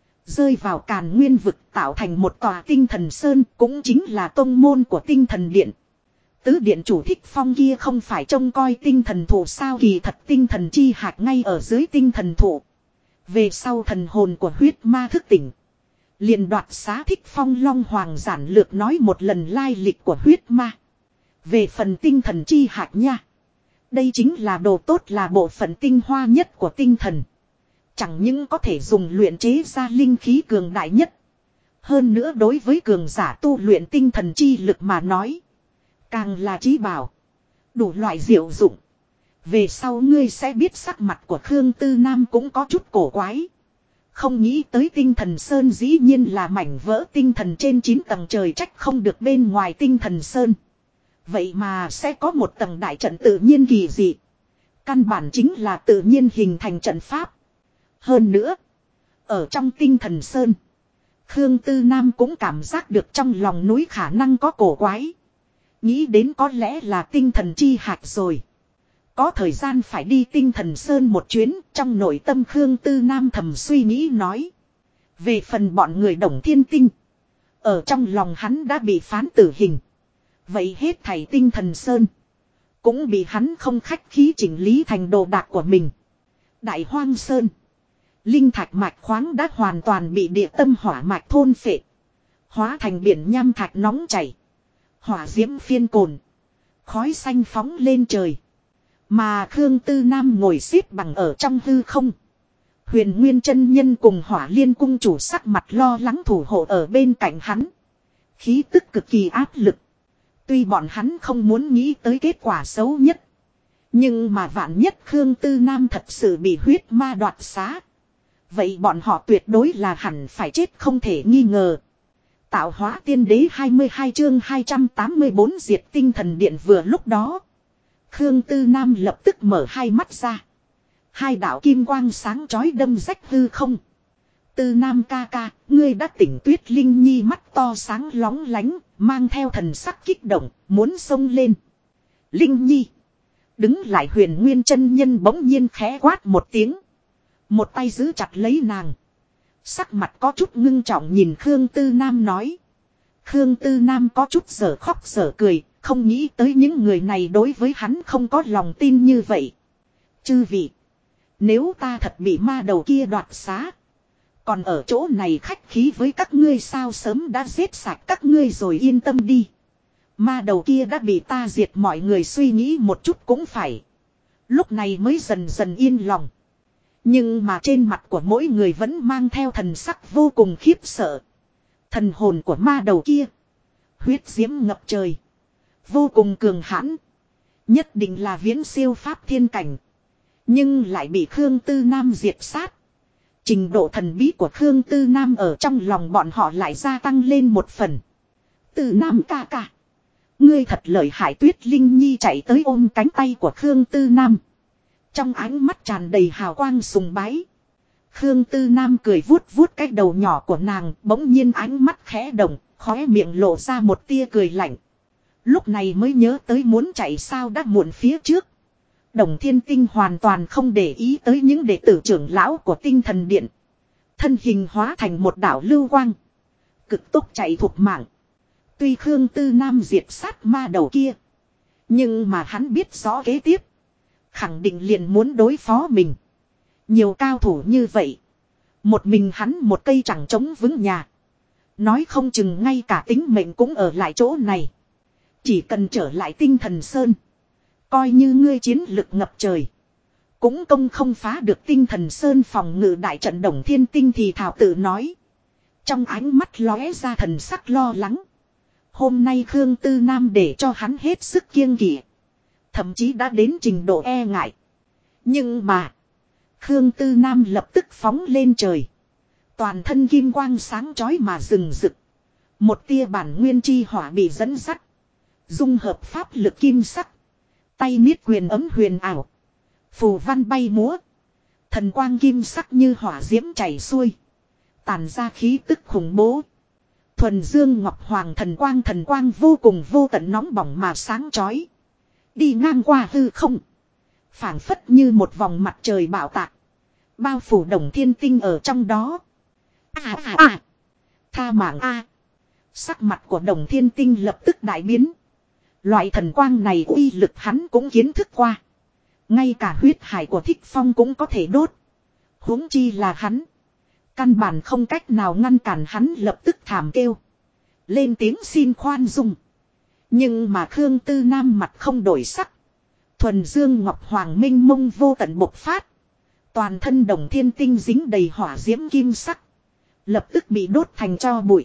Rơi vào Càn Nguyên vực tạo thành một tòa tinh thần sơn, cũng chính là tông môn của tinh thần điện. Tứ điện chủ Thích Phong kia không phải trông coi tinh thần thụ sao, kỳ thật tinh thần chi hạt ngay ở dưới tinh thần thụ. Về sau thần hồn của huyết ma thức tỉnh. Liền đoạt xá Thích Phong. Long Hoàng giản lược nói một lần lai lịch của huyết ma. Về phần tinh thần chi hạt nha. Đây chính là đồ tốt, là bộ phận tinh hoa nhất của tinh thần. Chẳng những có thể dùng luyện chế ra linh khí cường đại nhất. Hơn nữa đối với cường giả tu luyện tinh thần chi lực mà nói. Càng là chí bảo. Đủ loại diệu dụng. Về sau ngươi sẽ biết. Sắc mặt của Khương Tư Nam cũng có chút cổ quái. Không nghĩ tới tinh thần sơn dĩ nhiên là mảnh vỡ tinh thần trên 9 tầng trời, trách không được bên ngoài tinh thần sơn. Vậy mà sẽ có một tầng đại trận tự nhiên kỳ dị. Căn bản chính là tự nhiên hình thành trận pháp. Hơn nữa, ở trong tinh thần sơn, Khương Tư Nam cũng cảm giác được trong lòng núi khả năng có cổ quái. Nghĩ đến có lẽ là tinh thần chi hạt rồi. Có thời gian phải đi tinh thần sơn một chuyến. Trong nội tâm Khương Tư Nam thầm suy nghĩ nói. Về phần bọn người Đồng Thiên Tinh, ở trong lòng hắn đã bị phán tử hình. Vậy hết thảy tinh thần sơn cũng bị hắn không khách khí chỉnh lý thành đồ đạc của mình. Đại Hoang Sơn, linh thạch mạch khoáng đã hoàn toàn bị địa tâm hỏa mạch thôn phệ. Hóa thành biển nham thạch nóng chảy. Hỏa diễm phiên cồn. Khói xanh phóng lên trời. Mà Khương Tư Nam ngồi xếp bằng ở trong hư không. Huyền Nguyên chân nhân cùng Hỏa Liên cung chủ sắc mặt lo lắng thủ hộ ở bên cạnh hắn. Khí tức cực kỳ áp lực. Tuy bọn hắn không muốn nghĩ tới kết quả xấu nhất. Nhưng mà vạn nhất Khương Tư Nam thật sự bị huyết ma đoạt xá. Vậy bọn họ tuyệt đối là hẳn phải chết không thể nghi ngờ. Tạo hóa tiên đế 22 chương 284 diệt tinh thần điện. Vừa lúc đó, Khương Tư Nam lập tức mở hai mắt ra. Hai đạo kim quang sáng chói đâm rách hư không. Tư Nam ca ca, ngươi đã tỉnh. Tuyết Linh Nhi mắt to sáng lóng lánh, mang theo thần sắc kích động, muốn xông lên. Linh Nhi, đứng lại. Huyền Nguyên chân nhân bỗng nhiên khẽ quát một tiếng. Một tay giữ chặt lấy nàng. Sắc mặt có chút ngưng trọng nhìn Khương Tư Nam nói. Khương Tư Nam có chút dở khóc dở cười, không nghĩ tới những người này đối với hắn không có lòng tin như vậy. Chư vị, nếu ta thật bị ma đầu kia đoạt xá, còn ở chỗ này khách khí với các ngươi sao, sớm đã giết sạch các ngươi rồi, yên tâm đi. Ma đầu kia đã bị ta diệt, mọi người suy nghĩ một chút cũng phải. Lúc này mới dần dần yên lòng. Nhưng mà trên mặt của mỗi người vẫn mang theo thần sắc vô cùng khiếp sợ. Thần hồn của ma đầu kia, huyết diễm ngập trời, vô cùng cường hãn, nhất định là viễn siêu pháp thiên cảnh. Nhưng lại bị Khương Tư Nam diệt sát. Trình độ thần bí của Khương Tư Nam ở trong lòng bọn họ lại gia tăng lên một phần. Tư Nam ca ca, ngươi thật lợi hại. Tuyết Linh Nhi chạy tới ôm cánh tay của Khương Tư Nam, trong ánh mắt tràn đầy hào quang sùng bái. Khương Tư Nam cười vuốt vuốt cái đầu nhỏ của nàng, bỗng nhiên ánh mắt khẽ động, khóe miệng lộ ra một tia cười lạnh. Lúc này mới nhớ tới muốn chạy sao đã muộn phía trước. Đồng Thiên Tinh hoàn toàn không để ý tới những đệ tử trưởng lão của Tinh Thần Điện. Thân hình hóa thành một đạo lưu quang, cực tốc chạy thục mạng. Tuy Khương Tư Nam diệt sát ma đầu kia, nhưng mà hắn biết rõ kế tiếp khẳng định liền muốn đối phó mình. Nhiều cao thủ như vậy, một mình hắn một cây chẳng chống vững nhà. Nói không chừng ngay cả tính mệnh cũng ở lại chỗ này. Chỉ cần trở lại Tinh Thần Sơn, coi như ngươi chiến lực ngập trời, cũng không phá được Tinh Thần Sơn phòng ngự đại trận. Đồng Thiên Tinh thì thảo tự nói, trong ánh mắt lóe ra thần sắc lo lắng. Hôm nay Khương Tư Nam để cho hắn hết sức kiêng kỵ, thậm chí đã đến trình độ e ngại. Nhưng mà Khương Tư Nam lập tức phóng lên trời, toàn thân kim quang sáng chói mà rừng rực. Một tia bản nguyên chi hỏa bị dẫn dắt, dung hợp pháp lực kim sắc, tay niết quyền ấm huyền ảo, phù văn bay múa, thần quang kim sắc như hỏa diễm chảy xuôi, tàn ra khí tức khủng bố. Thuần dương ngọc hoàng thần quang vô cùng vô tận, nóng bỏng mà sáng chói, đi ngang qua hư không, phảng phất như một vòng mặt trời bạo tạc, bao phủ Đồng Thiên Tinh ở trong đó. Tha mạng a! Sắc mặt của Đồng Thiên Tinh lập tức đại biến. Loại thần quang này uy lực hắn cũng kiến thức qua, ngay cả huyết hải của Thích Phong cũng có thể đốt, huống chi là hắn. Căn bản không cách nào ngăn cản hắn, lập tức thảm kêu lên tiếng xin khoan dung. Nhưng mà Khương Tư Nam mặt không đổi sắc, thuần dương ngọc hoàng minh mông vô tận bộc phát, toàn thân Đồng Thiên Tinh dính đầy hỏa diễm kim sắc, lập tức bị đốt thành tro bụi.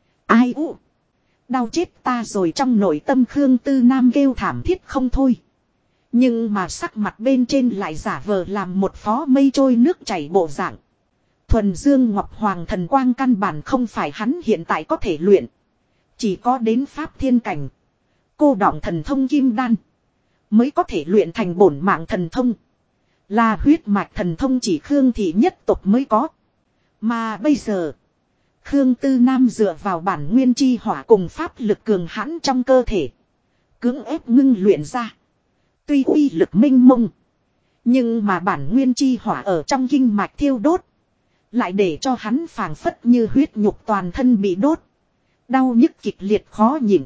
Ai u, đau chết ta rồi. Trong nội tâm Khương Tư Nam kêu thảm thiết không thôi. Nhưng mà sắc mặt bên trên lại giả vờ làm một phó mây trôi nước chảy bộ dạng. Thuần dương ngọc hoàng thần quang căn bản không phải hắn hiện tại có thể luyện. Chỉ có đến pháp thiên cảnh, cô đọng thần thông kim đan, mới có thể luyện thành bổn mạng thần thông. Là huyết mạch thần thông chỉ Khương thị nhất tộc mới có. Mà bây giờ Khương Tư Nam dựa vào bản nguyên chi hỏa cùng pháp lực cường hãn trong cơ thể, cưỡng ép ngưng luyện ra. Tuy uy lực minh mông, nhưng mà bản nguyên chi hỏa ở trong kinh mạch thiêu đốt, lại để cho hắn phảng phất như huyết nhục toàn thân bị đốt, đau nhức kịch liệt khó nhịn.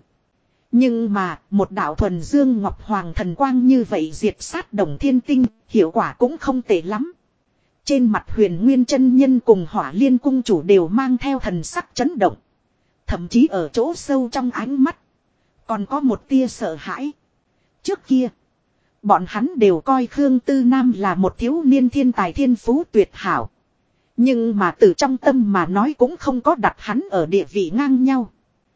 Nhưng mà một đạo thuần dương ngọc hoàng thần quang như vậy diệt sát Đồng Thiên Tinh, hiệu quả cũng không tệ lắm. Trên mặt Huyền Nguyên chân nhân cùng Hỏa Liên cung chủ đều mang theo thần sắc chấn động. Thậm chí ở chỗ sâu trong ánh mắt còn có một tia sợ hãi. Trước kia bọn hắn đều coi Khương Tư Nam là một thiếu niên thiên tài thiên phú tuyệt hảo. Nhưng mà từ trong tâm mà nói cũng không có đặt hắn ở địa vị ngang nhau.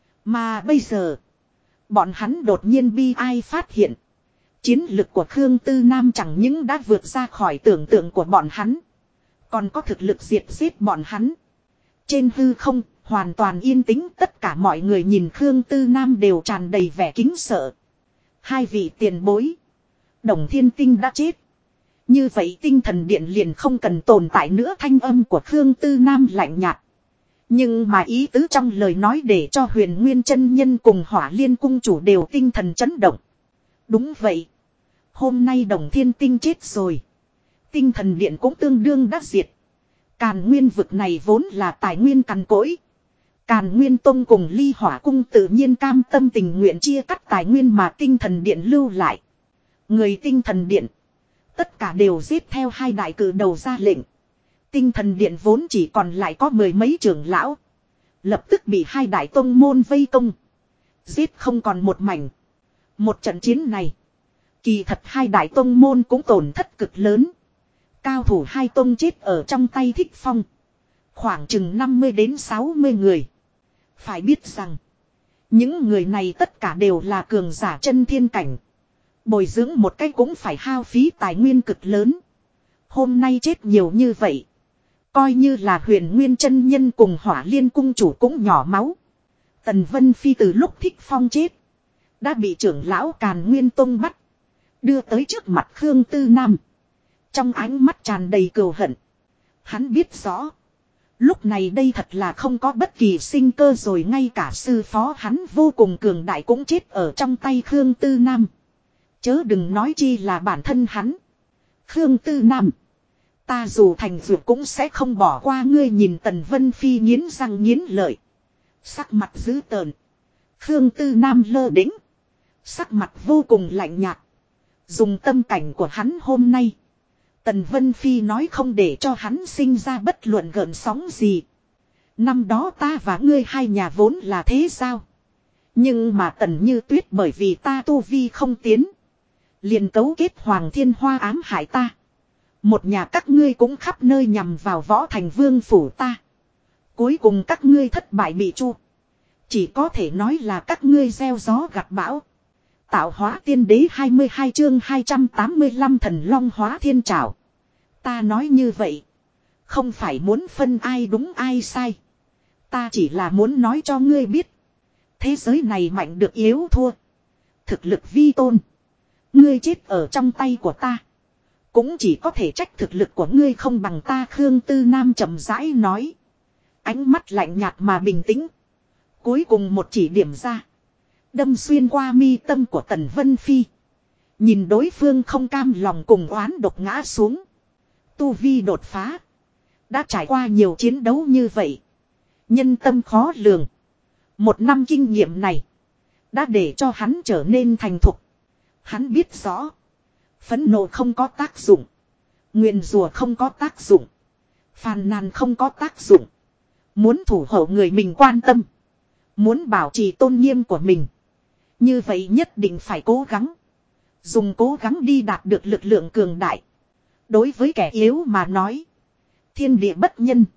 Mà bây giờ bọn hắn đột nhiên bi ai phát hiện, chiến lực của Khương Tư Nam chẳng những đã vượt ra khỏi tưởng tượng của bọn hắn, còn có thực lực diệt giết bọn hắn. Trên hư không hoàn toàn yên tĩnh, tất cả mọi người nhìn Khương Tư Nam đều tràn đầy vẻ kính sợ. Hai vị tiền bối, Đồng Thiên Tinh đã chết, như vậy Tinh Thần Điện liền không cần tồn tại nữa. Thanh âm của Khương Tư Nam lạnh nhạt, nhưng mà ý tứ trong lời nói để cho Huyền Nguyên chân nhân cùng Hỏa Liên cung chủ đều tinh thần chấn động. Đúng vậy, hôm nay Đồng Thiên Tinh chết rồi, Tinh Thần Điện cũng tương đương đã diệt. Càn nguyên vực này vốn là tài nguyên cằn cỗi, Càn Nguyên Tông cùng Ly Hỏa Cung tự nhiên cam tâm tình nguyện chia cắt tài nguyên mà tinh thần điện lưu lại. Người tinh thần điện. Tất cả đều giết theo hai đại cử đầu ra lệnh. Tinh thần điện vốn chỉ còn lại có mười mấy trưởng lão. Lập tức bị hai đại tông môn vây công. Giết không còn một mảnh. Một trận chiến này. Kỳ thật hai đại tông môn cũng tổn thất cực lớn. Cao thủ hai tông chết ở trong tay Thích Phong. Khoảng chừng 50 đến 60 người. Phải biết rằng. Những người này tất cả đều là cường giả chân thiên cảnh. Bồi dưỡng một cách cũng phải hao phí tài nguyên cực lớn. Hôm nay chết nhiều như vậy. Coi như là Huyền Nguyên chân nhân cùng Hỏa Liên cung chủ cũng nhỏ máu. Tần Vân Phi từ lúc Thích Phong chết. Đã bị trưởng lão Càn Nguyên Tông bắt. Đưa tới trước mặt Khương Tư Nam. Trong ánh mắt tràn đầy cừu hận. Hắn biết rõ. Lúc này đây thật là không có bất kỳ sinh cơ rồi, ngay cả sư phó hắn vô cùng cường đại cũng chết ở trong tay Khương Tư Nam. Chớ đừng nói chi là bản thân hắn. Khương Tư Nam. Ta dù thành vượt cũng sẽ không bỏ qua ngươi, nhìn Tần Vân Phi nghiến răng nghiến lợi. Sắc mặt dữ tợn. Khương Tư Nam lơ đễnh. Sắc mặt vô cùng lạnh nhạt. Dùng tâm cảnh của hắn hôm nay. Tần Vân Phi nói không để cho hắn sinh ra bất luận gợn sóng gì. Năm đó ta và ngươi hai nhà vốn là thế sao? Nhưng mà Tần Như Tuyết bởi vì ta tu vi không tiến. Liền cấu kết Hoàng Thiên Hoa ám hại ta. Một nhà các ngươi cũng khắp nơi nhằm vào Võ Thành Vương phủ ta. Cuối cùng các ngươi thất bại bị chu. Chỉ có thể nói là các ngươi gieo gió gặt bão. Tạo hóa tiên đế 22 chương 285 thần long hóa thiên trảo. Ta nói như vậy. Không phải muốn phân ai đúng ai sai. Ta chỉ là muốn nói cho ngươi biết. Thế giới này mạnh được yếu thua. Thực lực vi tôn. Ngươi chết ở trong tay của ta. Cũng chỉ có thể trách thực lực của ngươi không bằng ta. Khương Tư Nam chậm rãi nói. Ánh mắt lạnh nhạt mà bình tĩnh. Cuối cùng một chỉ điểm ra. Đâm xuyên qua mi tâm của Tần Vân Phi. Nhìn đối phương không cam lòng cùng oán độc ngã xuống. Tu vi đột phá. Đã trải qua nhiều chiến đấu như vậy. Nhân tâm khó lường. Một năm kinh nghiệm này. Đã để cho hắn trở nên thành thục. Hắn biết rõ. Phẫn nộ không có tác dụng. Nguyền rủa không có tác dụng. Phàn nàn không có tác dụng. Muốn thủ hộ người mình quan tâm. Muốn bảo trì tôn nghiêm của mình. Như vậy nhất định phải cố gắng. Dùng cố gắng đi đạt được lực lượng cường đại. Đối với kẻ yếu mà nói. Thiên địa bất nhân.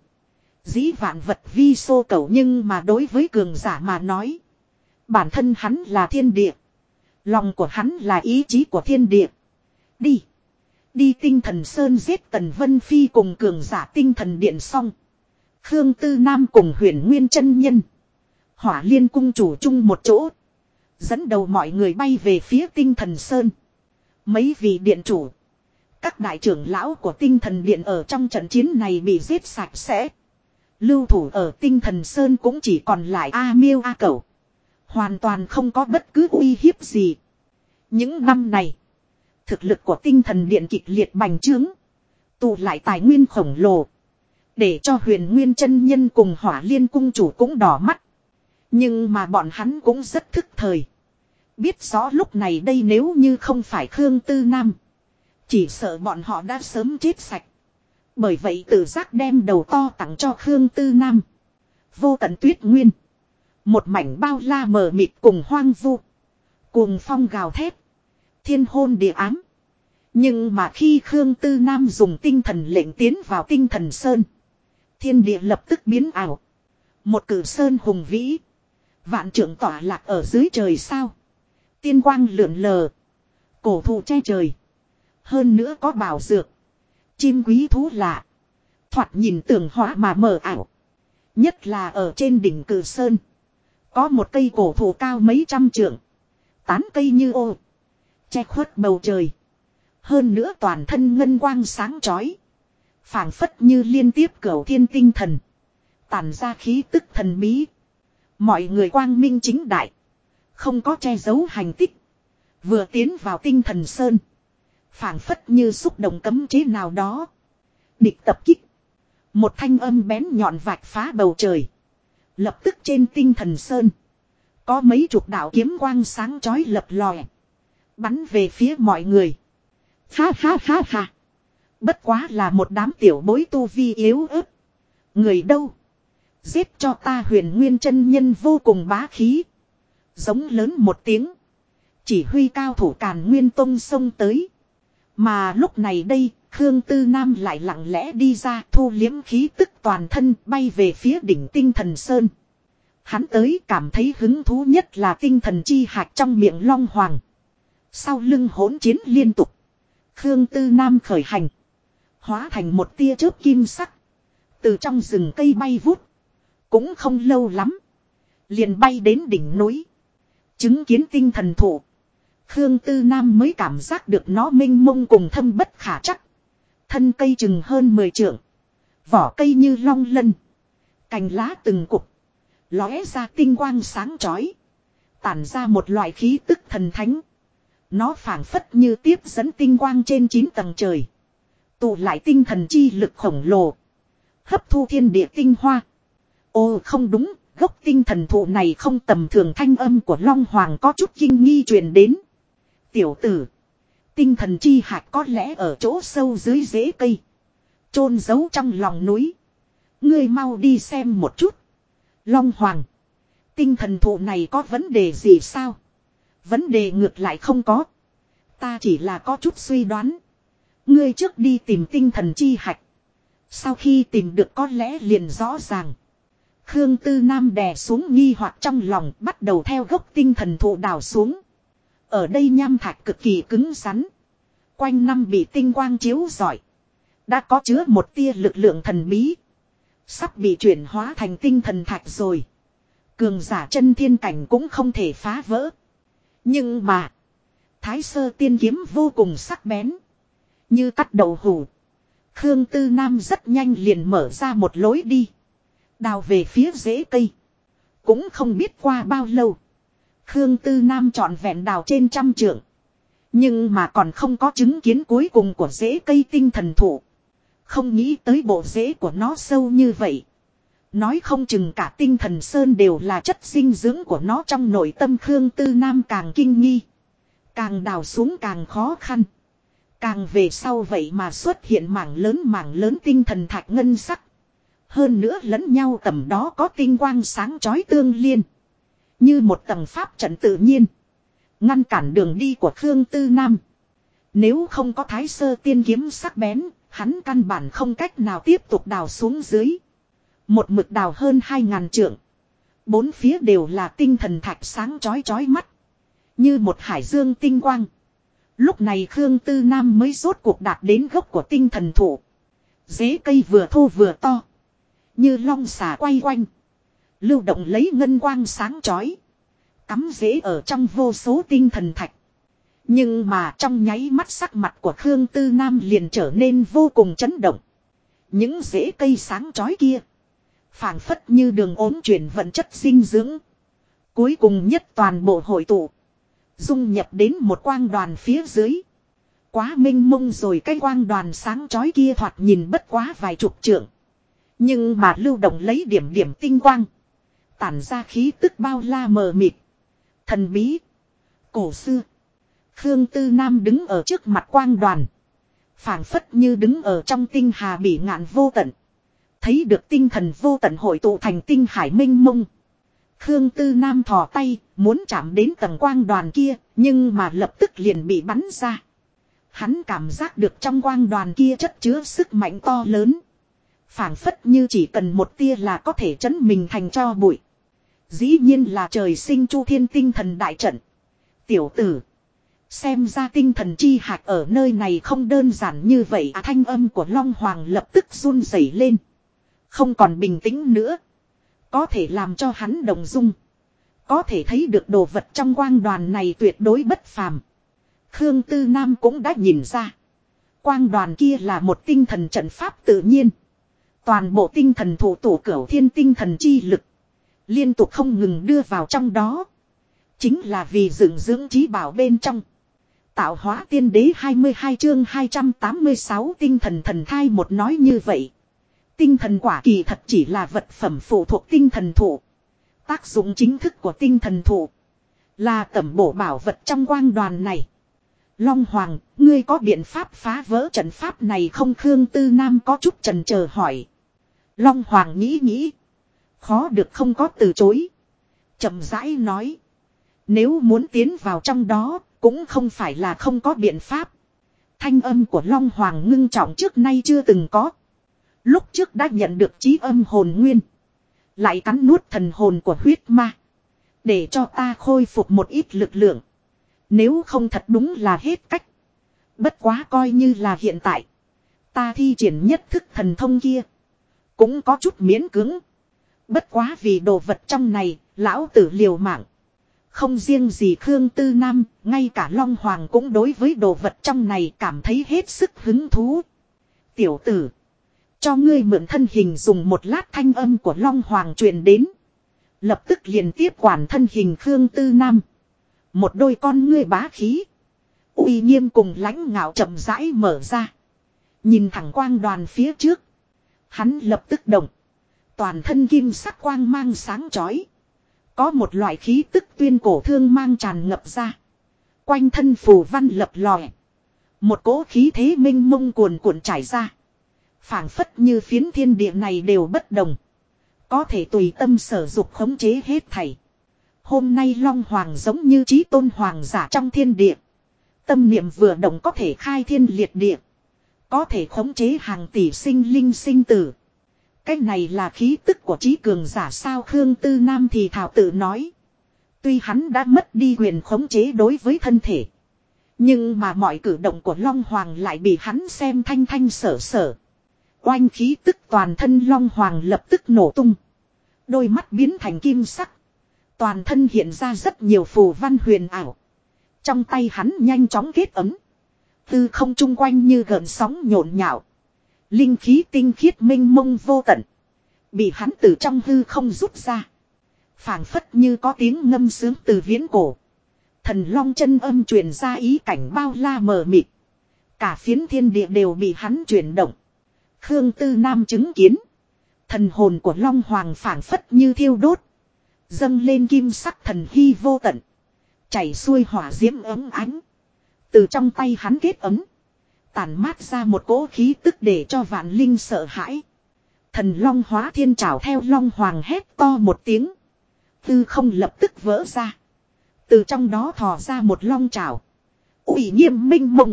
Dĩ vạn vật vi xô cầu, nhưng mà đối với cường giả mà nói. Bản thân hắn là thiên địa. Lòng của hắn là ý chí của thiên địa. Đi. Đi Tinh Thần Sơn giết Tần Vân Phi cùng cường giả Tinh Thần Điện xong. Khương Tư Nam cùng Huyền Nguyên chân nhân. Hỏa Liên cung chủ chung một chỗ. Dẫn đầu mọi người bay về phía Tinh Thần Sơn. Mấy vị điện chủ. Các đại trưởng lão của Tinh Thần Điện ở trong trận chiến này bị giết sạch sẽ. Lưu thủ ở Tinh Thần Sơn cũng chỉ còn lại A Miêu A Cẩu. Hoàn toàn không có bất cứ uy hiếp gì. Những năm này. Thực lực của Tinh Thần Điện kịch liệt bành trướng. Tụ lại tài nguyên khổng lồ. Để cho Huyền Nguyên chân nhân cùng Hỏa Liên cung chủ cũng đỏ mắt. Nhưng mà bọn hắn cũng rất thức thời. Biết rõ lúc này đây nếu như không phải Khương Tư Nam. Chỉ sợ bọn họ đã sớm chết sạch. Bởi vậy tự giác đem đầu to tặng cho Khương Tư Nam. Vô tận tuyết nguyên. Một mảnh bao la mờ mịt cùng hoang vu. Cuồng phong gào thét. Thiên hôn địa ám. Nhưng mà khi Khương Tư Nam dùng tinh thần lệnh tiến vào Tinh Thần Sơn. Thiên địa lập tức biến ảo. Một cử sơn hùng vĩ. Vạn trượng tỏa lạc ở dưới trời sao. Tiên quang lượn lờ. Cổ thụ che trời. Hơn nữa có bảo dược. Chim quý thú lạ. Thoạt nhìn tường hóa mà mờ ảo. Nhất là ở trên đỉnh cử sơn. Có một cây cổ thụ cao mấy trăm trượng. Tán cây như ô. Che khuất bầu trời. Hơn nữa toàn thân ngân quang sáng chói. Phảng phất như liên tiếp cửu thiên tinh thần. Tản ra khí tức thần bí. Mọi người quang minh chính đại. Không có che giấu hành tích. Vừa tiến vào Tinh Thần Sơn. Phảng phất như xúc động cấm chế nào đó. Địch tập kích. Một thanh âm bén nhọn vạch phá bầu trời. Lập tức trên tinh thần sơn. Có mấy chục đạo kiếm quang sáng chói lập lòe. Bắn về phía mọi người. Ha ha ha ha. Bất quá là một đám tiểu bối tu vi yếu ớt. Người đâu? Giết cho ta Huyền Nguyên chân nhân vô cùng bá khí. Giống lớn một tiếng. Chỉ huy cao thủ Càn Nguyên Tông xông tới. Mà lúc này đây, Khương Tư Nam lại lặng lẽ đi ra thu liếm khí tức toàn thân bay về phía đỉnh tinh thần sơn. Hắn tới cảm thấy hứng thú nhất là tinh thần chi hạt trong miệng Long Hoàng. Sau lưng hỗn chiến liên tục. Khương Tư Nam khởi hành. Hóa thành một tia chớp kim sắc. Từ trong rừng cây bay vút. Cũng không lâu lắm. Liền bay đến đỉnh núi. Chứng kiến tinh thần thụ. Khương Tư Nam mới cảm giác được nó mênh mông cùng thâm bất khả chắc. Thân cây chừng hơn 10 trượng. Vỏ cây như long lân. Cành lá từng cục. Lóe ra tinh quang sáng chói. Tản ra một loại khí tức thần thánh. Nó phảng phất như tiếp dẫn tinh quang trên 9 tầng trời. Tụ lại tinh thần chi lực khổng lồ. Hấp thu thiên địa tinh hoa. Ồ không đúng, gốc tinh thần thụ này không tầm thường, thanh âm của Long Hoàng có chút kinh nghi truyền đến. Tiểu tử. Tinh thần chi hạt có lẽ ở chỗ sâu dưới rễ cây. Chôn giấu trong lòng núi. Ngươi mau đi xem một chút. Long Hoàng. Tinh thần thụ này có vấn đề gì sao? Vấn đề ngược lại không có. Ta chỉ là có chút suy đoán. Ngươi trước đi tìm tinh thần chi hạch. Sau khi tìm được có lẽ liền rõ ràng. Khương Tư Nam đè xuống nghi hoặc trong lòng, bắt đầu theo gốc tinh thần thụ đào xuống. Ở đây nham thạch cực kỳ cứng rắn. Quanh năm bị tinh quang chiếu rọi. Đã có chứa một tia lực lượng thần bí. Sắp bị chuyển hóa thành tinh thần thạch rồi. Cường giả chân thiên cảnh cũng không thể phá vỡ. Nhưng mà. Thái sơ tiên kiếm vô cùng sắc bén. Như cắt đầu hủ. Khương Tư Nam rất nhanh liền mở ra một lối đi. Đào về phía rễ cây. Cũng không biết qua bao lâu. Khương Tư Nam trọn vẹn đào trên 100 trượng. Nhưng mà còn không có chứng kiến cuối cùng của rễ cây tinh thần thụ. Không nghĩ tới bộ rễ của nó sâu như vậy. Nói không chừng cả tinh thần sơn đều là chất dinh dưỡng của nó trong nội tâm. Khương Tư Nam càng kinh nghi. Càng đào xuống càng khó khăn. Càng về sau vậy mà xuất hiện mảng lớn tinh thần thạch ngân sắc. Hơn nữa lẫn nhau tầm đó có tinh quang sáng chói tương liên. Như một tầng pháp trận tự nhiên. Ngăn cản đường đi của Khương Tư Nam. Nếu không có thái sơ tiên kiếm sắc bén, hắn căn bản không cách nào tiếp tục đào xuống dưới. Một mực đào hơn 2000 trượng. Bốn phía đều là tinh thần thạch sáng chói chói mắt. Như một hải dương tinh quang. Lúc này Khương Tư Nam mới rốt cuộc đạt đến gốc của tinh thần thụ. Rễ cây vừa thô vừa to. Như long xà quay quanh. Lưu động lấy ngân quang sáng chói. Cắm rễ ở trong vô số tinh thần thạch. Nhưng mà trong nháy mắt sắc mặt của Khương Tư Nam liền trở nên vô cùng chấn động. Những rễ cây sáng chói kia. Phảng phất như đường ốm chuyển vận chất dinh dưỡng. Cuối cùng nhất toàn bộ hội tụ. Dung nhập đến một quang đoàn phía dưới. Quá mênh mông rồi, cái quang đoàn sáng chói kia thoạt nhìn bất quá vài chục trượng. Nhưng mà lưu động lấy điểm điểm tinh quang. Tản ra khí tức bao la mờ mịt. Thần bí. Cổ xưa. Khương Tư Nam đứng ở trước mặt quang đoàn. Phảng phất như đứng ở trong tinh hà bỉ ngạn vô tận. Thấy được tinh thần vô tận hội tụ thành tinh hải mênh mông. Khương Tư Nam thò tay, muốn chạm đến tầng quang đoàn kia, nhưng mà lập tức liền bị bắn ra. Hắn cảm giác được trong quang đoàn kia chất chứa sức mạnh to lớn. Phảng phất như chỉ cần một tia là có thể chấn mình thành tro bụi. Dĩ nhiên là trời sinh chu thiên tinh thần đại trận. Tiểu tử. Xem ra tinh thần chi hạt ở nơi này không đơn giản như vậy. Thanh âm của Long Hoàng lập tức run rẩy lên. Không còn bình tĩnh nữa. Có thể làm cho hắn động dung. Có thể thấy được đồ vật trong quang đoàn này tuyệt đối bất phàm. Khương Tư Nam cũng đã nhìn ra. Quang đoàn kia là một tinh thần trận pháp tự nhiên. Toàn bộ tinh thần thủ tổ cửu thiên tinh thần chi lực. Liên tục không ngừng đưa vào trong đó. Chính là vì dựng dưỡng trí bảo bên trong. Tạo hóa tiên đế 22 chương 286 tinh thần thần thai một nói như vậy. Tinh thần quả kỳ thật chỉ là vật phẩm phụ thuộc tinh thần thụ. Tác dụng chính thức của tinh thần thụ là tẩm bổ bảo vật trong quang đoàn này. Long Hoàng, ngươi có biện pháp phá vỡ trận pháp này không? Khương Tư Nam có chút chần chờ hỏi. Long Hoàng nghĩ nghĩ. Khó được không có từ chối. Chậm rãi nói. Nếu muốn tiến vào trong đó, cũng không phải là không có biện pháp. Thanh âm của Long Hoàng ngưng trọng trước nay chưa từng có. Lúc trước đã nhận được chí âm hồn nguyên. Lại cắn nuốt thần hồn của huyết ma. Để cho ta khôi phục một ít lực lượng. Nếu không thật đúng là hết cách. Bất quá coi như là hiện tại. Ta thi triển nhất thức thần thông kia. Cũng có chút miễn cưỡng. Bất quá vì đồ vật trong này, lão tử liều mạng. Không riêng gì Khương Tư Nam, ngay cả Long Hoàng cũng đối với đồ vật trong này cảm thấy hết sức hứng thú. Tiểu tử, cho ngươi mượn thân hình dùng một lát, thanh âm của Long Hoàng truyền đến. Lập tức liền tiếp quản thân hình Khương Tư Nam. Một đôi con ngươi bá khí. Uy nghiêm cùng lãnh ngạo chậm rãi mở ra. Nhìn thẳng quang đoàn phía trước. Hắn lập tức động. Toàn thân kim sắc quang mang sáng chói. Có một loại khí tức tuyên cổ thương mang tràn ngập ra. Quanh thân phù văn lập lòe. Một cỗ khí thế minh mông cuồn cuộn trải ra. Phảng phất như phiến thiên địa này đều bất đồng. Có thể tùy tâm sở dục khống chế hết thảy. Hôm nay Long Hoàng giống như chí tôn hoàng giả trong thiên địa. Tâm niệm vừa động có thể khai thiên liệt địa. Có thể khống chế hàng tỷ sinh linh sinh tử. Cái này là khí tức của chí cường giả sao? Khương Tư Nam thì thảo tự nói. Tuy hắn đã mất đi quyền khống chế đối với thân thể. Nhưng mà mọi cử động của Long Hoàng lại bị hắn xem thanh thanh sở sở. Oanh khí tức toàn thân Long Hoàng lập tức nổ tung. Đôi mắt biến thành kim sắc. Toàn thân hiện ra rất nhiều phù văn huyền ảo. Trong tay hắn nhanh chóng kết ấm. Tư không chung quanh như gợn sóng nhộn nhạo. Linh khí tinh khiết minh mông vô tận. Bị hắn từ trong hư không rút ra. Phảng phất như có tiếng ngâm sướng từ viễn cổ. Thần long chân âm truyền ra ý cảnh bao la mờ mịt. Cả phiến thiên địa đều bị hắn chuyển động. Khương Tư Nam chứng kiến. Thần hồn của Long Hoàng phảng phất như thiêu đốt. Dâng lên kim sắc thần hy vô tận. Chảy xuôi hỏa diễm ấm ánh. Từ trong tay hắn kết ấm. Tản mát ra một cỗ khí tức để cho vạn linh sợ hãi. Thần long hóa thiên trảo theo Long Hoàng hét to một tiếng. Tư không lập tức vỡ ra. Từ trong đó thò ra một long trảo. Uy nghiêm minh mông.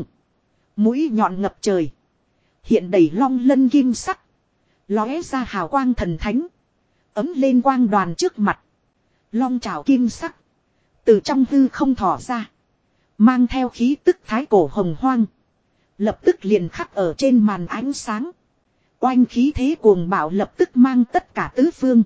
Mũi nhọn ngập trời. Hiện đầy long lân kim sắc. Lóe ra hào quang thần thánh. Ấm lên quang đoàn trước mặt. Long trảo kim sắc. Từ trong hư không thò ra. Mang theo khí tức thái cổ hồng hoang. Lập tức liền khắc ở trên màn ánh sáng. Oanh khí thế cuồng bạo lập tức mang tất cả tứ phương.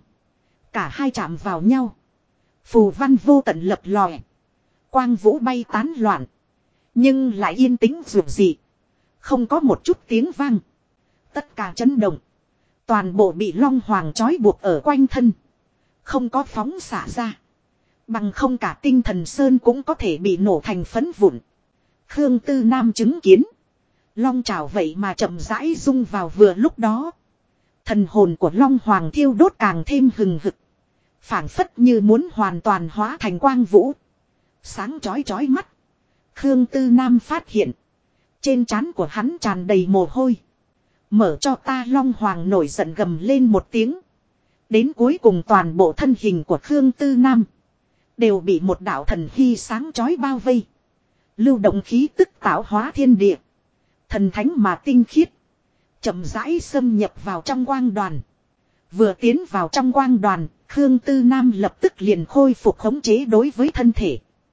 Cả hai chạm vào nhau. Phù văn vô tận lập lòe. Quang vũ bay tán loạn. Nhưng lại yên tĩnh dịu dị. Không có một chút tiếng vang. Tất cả chấn động. Toàn bộ bị Long Hoàng trói buộc ở quanh thân. Không có phóng xả ra. Bằng không cả tinh thần sơn cũng có thể bị nổ thành phấn vụn. Khương Tư Nam chứng kiến. Long trảo vậy mà chậm rãi rung vào vừa lúc đó. Thần hồn của Long Hoàng thiêu đốt càng thêm hừng hực. Phảng phất như muốn hoàn toàn hóa thành quang vũ. Sáng chói chói mắt. Khương Tư Nam phát hiện. Trên trán của hắn tràn đầy mồ hôi. Mở cho ta! Long Hoàng nổi giận gầm lên một tiếng. Đến cuối cùng toàn bộ thân hình của Khương Tư Nam. Đều bị một đạo thần hy sáng chói bao vây. Lưu động khí tức tạo hóa thiên địa. Thần thánh mà tinh khiết. Chậm rãi xâm nhập vào trong quang đoàn. Vừa tiến vào trong quang đoàn, Khương Tư Nam lập tức liền khôi phục khống chế đối với thân thể.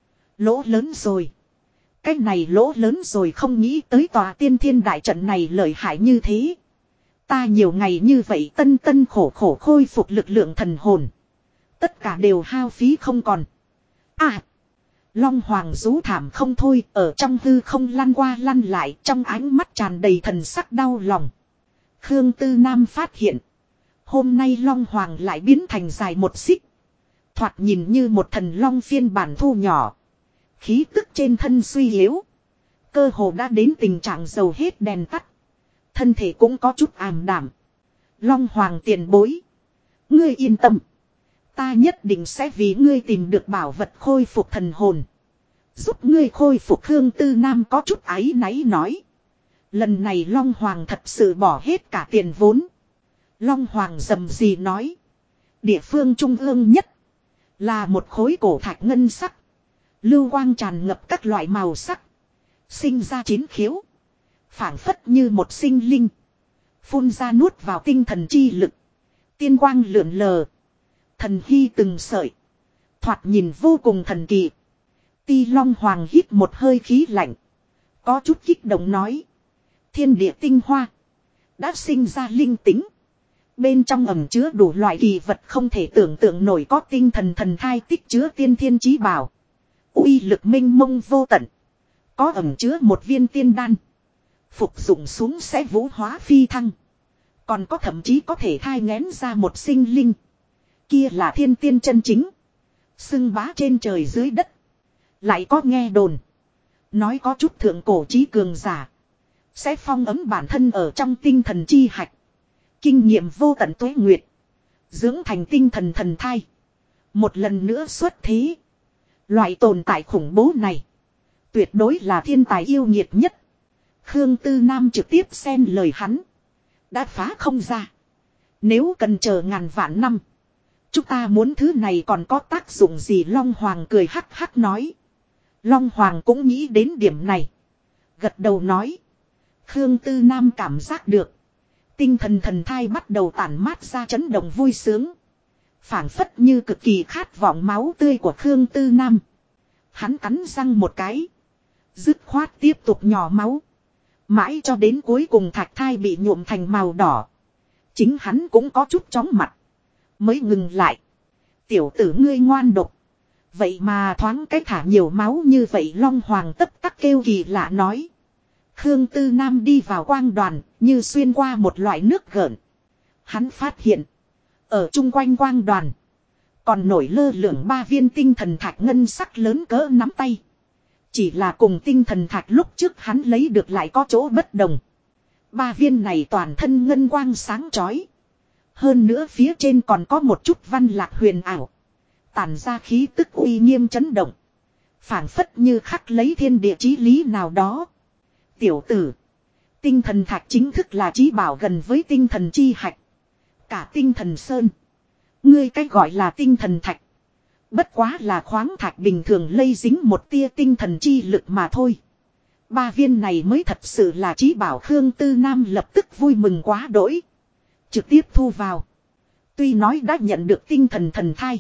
Lỗ lớn rồi. Cái này lỗ lớn rồi, không nghĩ tới tòa tiên thiên đại trận này lợi hại như thế. Ta nhiều ngày như vậy tân tân khổ khổ khôi phục lực lượng thần hồn. Tất cả đều hao phí không còn. À! Long Hoàng rú thảm không thôi, ở trong hư không lăn qua lăn lại, trong ánh mắt tràn đầy thần sắc đau lòng. Khương Tư Nam phát hiện. Hôm nay Long Hoàng lại biến thành dài một xích. Thoạt nhìn như một thần long phiên bản thu nhỏ. Khí tức trên thân suy yếu. Cơ hồ đã đến tình trạng dầu hết đèn tắt. Thân thể cũng có chút ảm đảm. Long Hoàng tiền bối. Ngươi yên tâm. Ta nhất định sẽ vì ngươi tìm được bảo vật khôi phục thần hồn. Giúp ngươi khôi phục. Khương Tư Nam có chút áy náy nói. Lần này Long Hoàng thật sự bỏ hết cả tiền vốn. Long Hoàng rầm rì nói. Địa phương trung ương nhất. Là một khối cổ thạch ngân sắc. Lưu quang tràn ngập các loại màu sắc. Sinh ra chín khiếu. Phảng phất như một sinh linh. Phun ra nuốt vào tinh thần chi lực. Tiên quang lượn lờ. Thần hy từng sợi. Thoạt nhìn vô cùng thần kỳ. Ti Long Hoàng hít một hơi khí lạnh. Có chút kích động nói. Thiên địa tinh hoa. Đã sinh ra linh tính. Bên trong ẩm chứa đủ loại kỳ vật không thể tưởng tượng nổi, có tinh thần thần thai tích chứa tiên thiên chí bảo. Uy lực minh mông vô tận. Có ẩm chứa một viên tiên đan. Phục dụng xuống sẽ vũ hóa phi thăng. Còn có thậm chí có thể thai nghén ra một sinh linh. Kia là thiên tiên chân chính. Xưng bá trên trời dưới đất. Lại có nghe đồn. Nói có chút thượng cổ trí cường giả. Sẽ phong ấm bản thân ở trong tinh thần chi hạch. Kinh nghiệm vô tận tuế nguyệt. Dưỡng thành tinh thần thần thai. Một lần nữa xuất thế. Loại tồn tại khủng bố này. Tuyệt đối là thiên tài yêu nghiệt nhất. Khương Tư Nam trực tiếp xen lời hắn. Đã phá không ra. Nếu cần chờ ngàn vạn năm. Chúng ta muốn thứ này còn có tác dụng gì? Long Hoàng cười hắc hắc nói. Long Hoàng cũng nghĩ đến điểm này. Gật đầu nói. Khương Tư Nam cảm giác được. Tinh thần thần thai bắt đầu tản mát ra chấn động vui sướng. Phảng phất như cực kỳ khát vọng máu tươi của Khương Tư Nam. Hắn cắn răng một cái. Dứt khoát tiếp tục nhỏ máu. Mãi cho đến cuối cùng thạch thai bị nhuộm thành màu đỏ. Chính hắn cũng có chút chóng mặt. Mới ngừng lại. Tiểu tử ngươi ngoan độc. Vậy mà thoáng cái thả nhiều máu như vậy. Long Hoàng tấp tắc kêu kỳ lạ nói. Khương Tư Nam đi vào quang đoàn, như xuyên qua một loại nước gợn. Hắn phát hiện, ở chung quanh quang đoàn, còn nổi lơ lửng 3 viên tinh thần thạch ngân sắc lớn cỡ nắm tay. Chỉ là cùng tinh thần thạch lúc trước hắn lấy được lại có chỗ bất đồng. 3 viên này toàn thân ngân quang sáng chói. Hơn nữa phía trên còn có một chút văn lạc huyền ảo. Tản ra khí tức uy nghiêm chấn động. Phảng phất như khắc lấy thiên địa chí lý nào đó. Tiểu tử. Tinh thần thạch chính thức là chí bảo gần với tinh thần chi hạch. Cả tinh thần sơn. Ngươi cách gọi là tinh thần thạch. Bất quá là khoáng thạch bình thường lây dính một tia tinh thần chi lực mà thôi. 3 viên này mới thật sự là chí bảo. Khương Tư Nam lập tức vui mừng quá đỗi. Trực tiếp thu vào. Tuy nói đã nhận được tinh thần thần thai.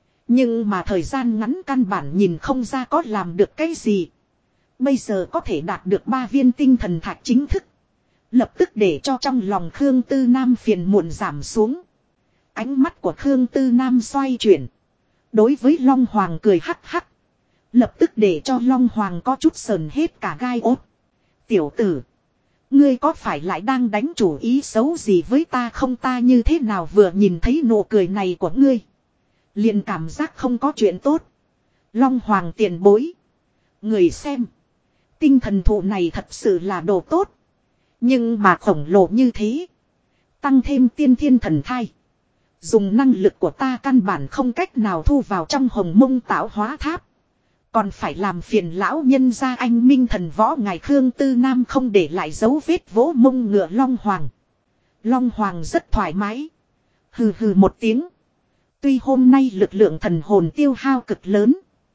Nhưng mà thời gian ngắn căn bản nhìn không ra có làm được cái gì. Bây giờ có thể đạt được 3 viên tinh thần thạch chính thức. Lập tức để cho trong lòng Khương Tư Nam phiền muộn giảm xuống. Ánh mắt của Khương Tư Nam xoay chuyển. Đối với Long Hoàng cười hắc hắc. Lập tức để cho Long Hoàng có chút sờn hết cả gai ốt. Tiểu tử. Ngươi có phải lại đang đánh chủ ý xấu gì với ta không? Ta như thế nào vừa nhìn thấy nụ cười này của ngươi. Liền cảm giác không có chuyện tốt. Long Hoàng tiền bối. Người xem. Tinh thần thụ này thật sự là đồ tốt. Nhưng mà khổng lồ như thế. Tăng thêm tiên thiên thần thai. Dùng năng lực của ta căn bản không cách nào thu vào trong hồng mông tạo hóa tháp. Còn phải làm phiền lão nhân gia anh minh thần võ ngài. Khương Tư Nam không để lại dấu vết vỗ mông ngựa Long Hoàng. Long Hoàng rất thoải mái. Hừ hừ một tiếng. Tuy hôm nay lực lượng thần hồn tiêu hao cực lớn.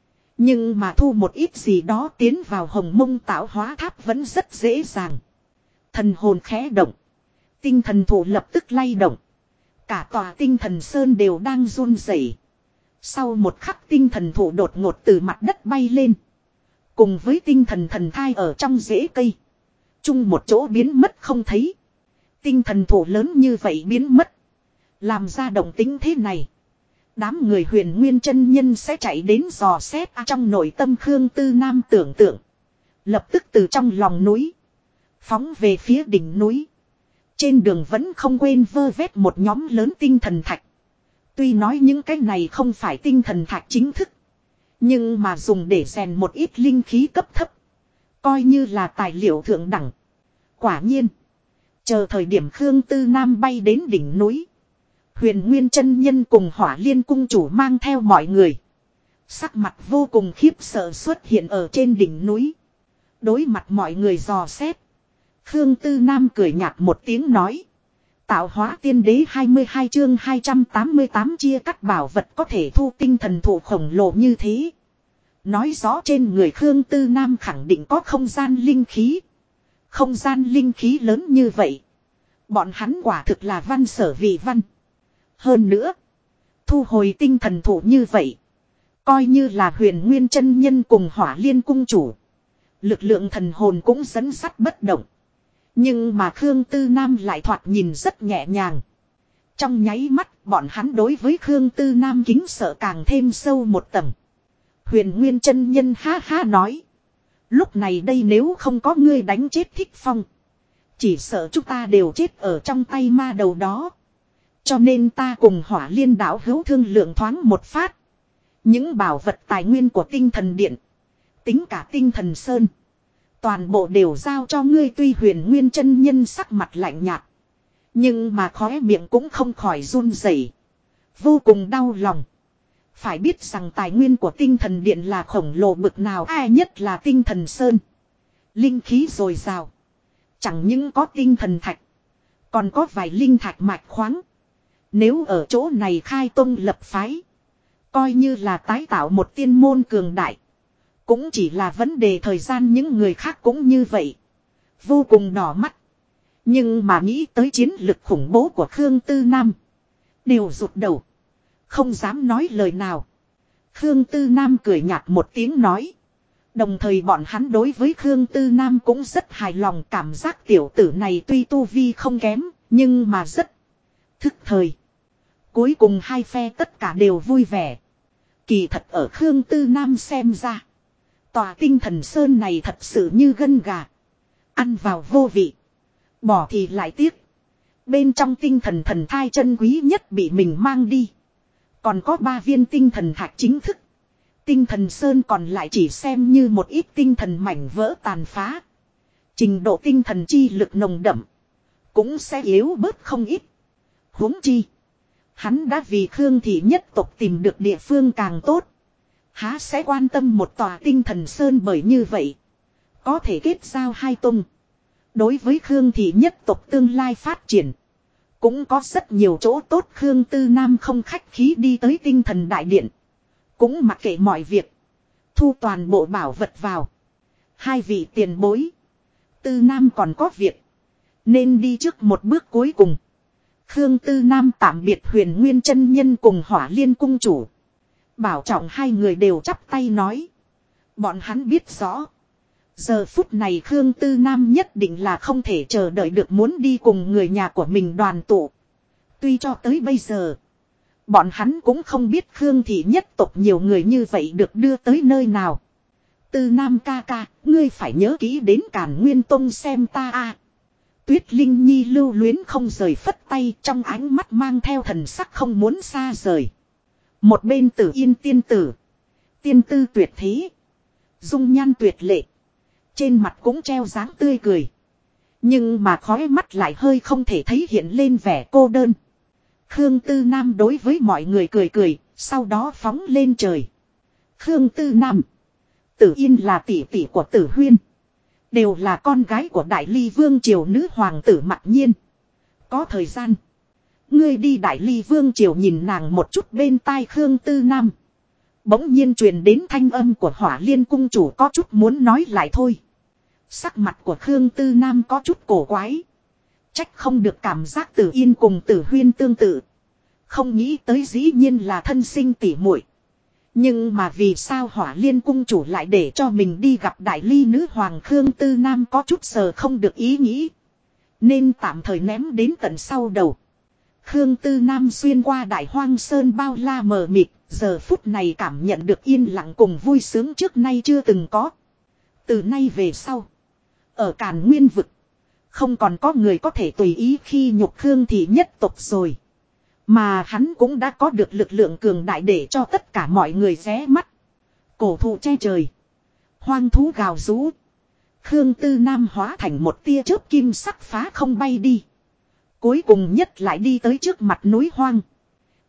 Nhưng mà thu một ít gì đó tiến vào hồng mông tạo hóa tháp vẫn rất dễ dàng. Thần hồn khẽ động. Tinh thần thụ lập tức lay động. Cả tòa tinh thần sơn đều đang run rẩy. Sau một khắc tinh thần thụ đột ngột từ mặt đất bay lên. Cùng với tinh thần thần thai ở trong rễ cây. Chung một chỗ biến mất không thấy. Tinh thần thụ lớn như vậy biến mất. Làm ra động tính thế này. Đám người Huyền Nguyên chân nhân sẽ chạy đến dò xét trong nội tâm Khương Tư Nam tưởng tượng. Lập tức từ trong lòng núi. Phóng về phía đỉnh núi. Trên đường vẫn không quên vơ vét một nhóm lớn tinh thần thạch. Tuy nói những cái này không phải tinh thần thạch chính thức. Nhưng mà dùng để rèn một ít linh khí cấp thấp. Coi như là tài liệu thượng đẳng. Quả nhiên. Chờ thời điểm Khương Tư Nam bay đến đỉnh núi. Huyền Nguyên chân nhân cùng Hỏa Liên cung chủ mang theo mọi người. Sắc mặt vô cùng khiếp sợ xuất hiện ở trên đỉnh núi. Đối mặt mọi người dò xét. Khương Tư Nam cười nhạt một tiếng nói. Tạo hóa tiên đế 22 chương 288 chia cắt bảo vật có thể thu tinh thần thụ khổng lồ như thế. Nói rõ trên người Khương Tư Nam khẳng định có không gian linh khí. Không gian linh khí lớn như vậy. Bọn hắn quả thực là văn sở vị văn. Hơn nữa. Thu hồi tinh thần thụ như vậy. Coi như là Huyền Nguyên chân nhân cùng Hỏa Liên cung chủ. Lực lượng thần hồn cũng dẫn sắt bất động. Nhưng mà Khương Tư Nam lại thoạt nhìn rất nhẹ nhàng. Trong nháy mắt bọn hắn đối với Khương Tư Nam kính sợ càng thêm sâu một tầng. Huyền Nguyên chân nhân ha ha nói. Lúc này đây nếu không có ngươi đánh chết Thích Phong. Chỉ sợ chúng ta đều chết ở trong tay ma đầu đó. Cho nên ta cùng Hỏa Liên đạo hữu thương lượng thoáng một phát. Những bảo vật tài nguyên của tinh thần điện. Tính cả tinh thần sơn. Toàn bộ đều giao cho ngươi. Tuy Huyền Nguyên chân nhân sắc mặt lạnh nhạt. Nhưng mà khóe miệng cũng không khỏi run rẩy, vô cùng đau lòng. Phải biết rằng tài nguyên của tinh thần điện là khổng lồ bực nào, ai nhất là tinh thần sơn. Linh khí dồi dào. Chẳng những có tinh thần thạch. Còn có vài linh thạch mạch khoáng. Nếu ở chỗ này khai tông lập phái. Coi như là tái tạo một tiên môn cường đại. Cũng chỉ là vấn đề thời gian, những người khác cũng như vậy. Vô cùng đỏ mắt. Nhưng mà nghĩ tới chiến lực khủng bố của Khương Tư Nam. Đều rụt đầu. Không dám nói lời nào. Khương Tư Nam cười nhạt một tiếng nói. Đồng thời bọn hắn đối với Khương Tư Nam cũng rất hài lòng, cảm giác tiểu tử này tuy tu vi không kém, nhưng mà rất thức thời. Cuối cùng hai phe tất cả đều vui vẻ. Kỳ thật ở Khương Tư Nam xem ra. Tòa tinh thần sơn này thật sự như gân gà. Ăn vào vô vị. Bỏ thì lại tiếc. Bên trong tinh thần thần thai chân quý nhất bị mình mang đi. Còn có 3 viên tinh thần thạch chính thức. Tinh thần sơn còn lại chỉ xem như một ít tinh thần mảnh vỡ tàn phá. Trình độ tinh thần chi lực nồng đậm. Cũng sẽ yếu bớt không ít. Huống chi. Hắn đã vì Khương thị nhất tộc tìm được địa phương càng tốt. Há sẽ quan tâm một tòa tinh thần sơn, bởi như vậy. Có thể kết giao hai tông. Đối với Khương thị nhất tộc tương lai phát triển. Cũng có rất nhiều chỗ tốt. Khương Tư Nam không khách khí đi tới tinh thần đại điện. Cũng mặc kệ mọi việc. Thu toàn bộ bảo vật vào. Hai vị tiền bối. Tư Nam còn có việc. Nên đi trước một bước cuối cùng. Khương Tư Nam tạm biệt Huyền Nguyên chân nhân cùng Hỏa Liên cung chủ. Bảo trọng hai người đều chắp tay nói. Bọn hắn biết rõ. Giờ phút này Khương Tư Nam nhất định là không thể chờ đợi được muốn đi cùng người nhà của mình đoàn tụ. Tuy cho tới bây giờ. Bọn hắn cũng không biết Khương thị nhất tộc nhiều người như vậy được đưa tới nơi nào. Tư Nam ca ca, ngươi phải nhớ kỹ đến Càn Nguyên Tông xem ta a. Tuyết Linh Nhi lưu luyến không rời phất tay, trong ánh mắt mang theo thần sắc không muốn xa rời. Một bên Tử Yên tiên tử. Tiên tư tuyệt thế. Dung nhan tuyệt lệ. Trên mặt cũng treo dáng tươi cười. Nhưng mà khóe mắt lại hơi không thể thấy hiện lên vẻ cô đơn. Khương Tư Nam đối với mọi người cười cười, sau đó phóng lên trời. Khương Tư Nam. Tử Yên là tỷ tỷ của Tử Huyên. Đều là con gái của Đại Ly Vương triều nữ hoàng tử Mặc Nhiên. Có thời gian. Ngươi đi Đại Ly Vương triều nhìn nàng một chút. Bên tai Khương Tư Nam. Bỗng nhiên truyền đến thanh âm của Hỏa Liên cung chủ, có chút muốn nói lại thôi. Sắc mặt của Khương Tư Nam có chút cổ quái. Trách không được cảm giác Tử Yên cùng Tử Huyên tương tự. Không nghĩ tới dĩ nhiên là thân sinh tỷ muội. Nhưng mà vì sao Hỏa Liên cung chủ lại để cho mình đi gặp Đại Ly nữ hoàng? Khương Tư Nam có chút sờ không được ý nghĩ. Nên tạm thời ném đến tận sau đầu. Khương Tư Nam xuyên qua Đại Hoang Sơn bao la mờ mịt. Giờ phút này cảm nhận được yên lặng cùng vui sướng trước nay chưa từng có. Từ nay về sau. Ở Càn Nguyên vực. Không còn có người có thể tùy ý khi nhục Khương thị nhất tộc rồi. Mà hắn cũng đã có được lực lượng cường đại để cho tất cả mọi người ré mắt. Cổ thụ che trời. Hoang thú gào rú. Khương Tư Nam hóa thành một tia chớp kim sắc phá không bay đi. Cuối cùng nhất lại đi tới trước mặt núi hoang.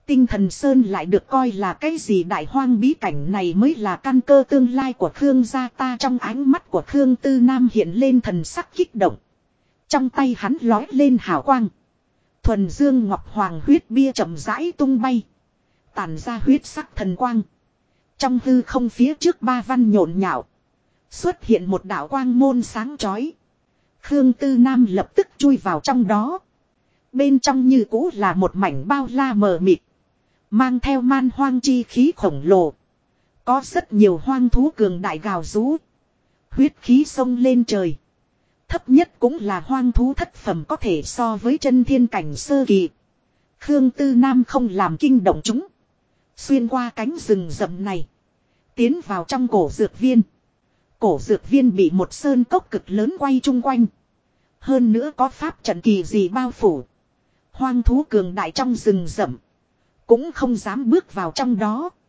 Tinh Thần Sơn lại được coi là cái gì đại hoang bí cảnh này mới là căn cơ tương lai của Khương gia ta, trong ánh mắt của Khương Tư Nam hiện lên thần sắc kích động. Trong tay hắn lói lên hào quang. Thuần dương ngọc hoàng huyết bia chậm rãi tung bay. Tản ra huyết sắc thần quang. Trong hư không phía trước ba văn nhộn nhạo. Xuất hiện một đạo quang môn sáng chói. Khương Tư Nam lập tức chui vào trong đó. Bên trong như cũ là một mảnh bao la mờ mịt. Mang theo man hoang chi khí khổng lồ. Có rất nhiều hoang thú cường đại gào rú. Huyết khí sông lên trời. Thấp nhất cũng là hoang thú thất phẩm, có thể so với chân thiên cảnh sơ kỳ. Khương Tư Nam không làm kinh động chúng. Xuyên qua cánh rừng rậm này. Tiến vào trong cổ dược viên. Cổ dược viên bị một sơn cốc cực lớn quay chung quanh. Hơn nữa có pháp trận kỳ gì bao phủ. Hoang thú cường đại trong rừng rậm cũng không dám bước vào trong đó.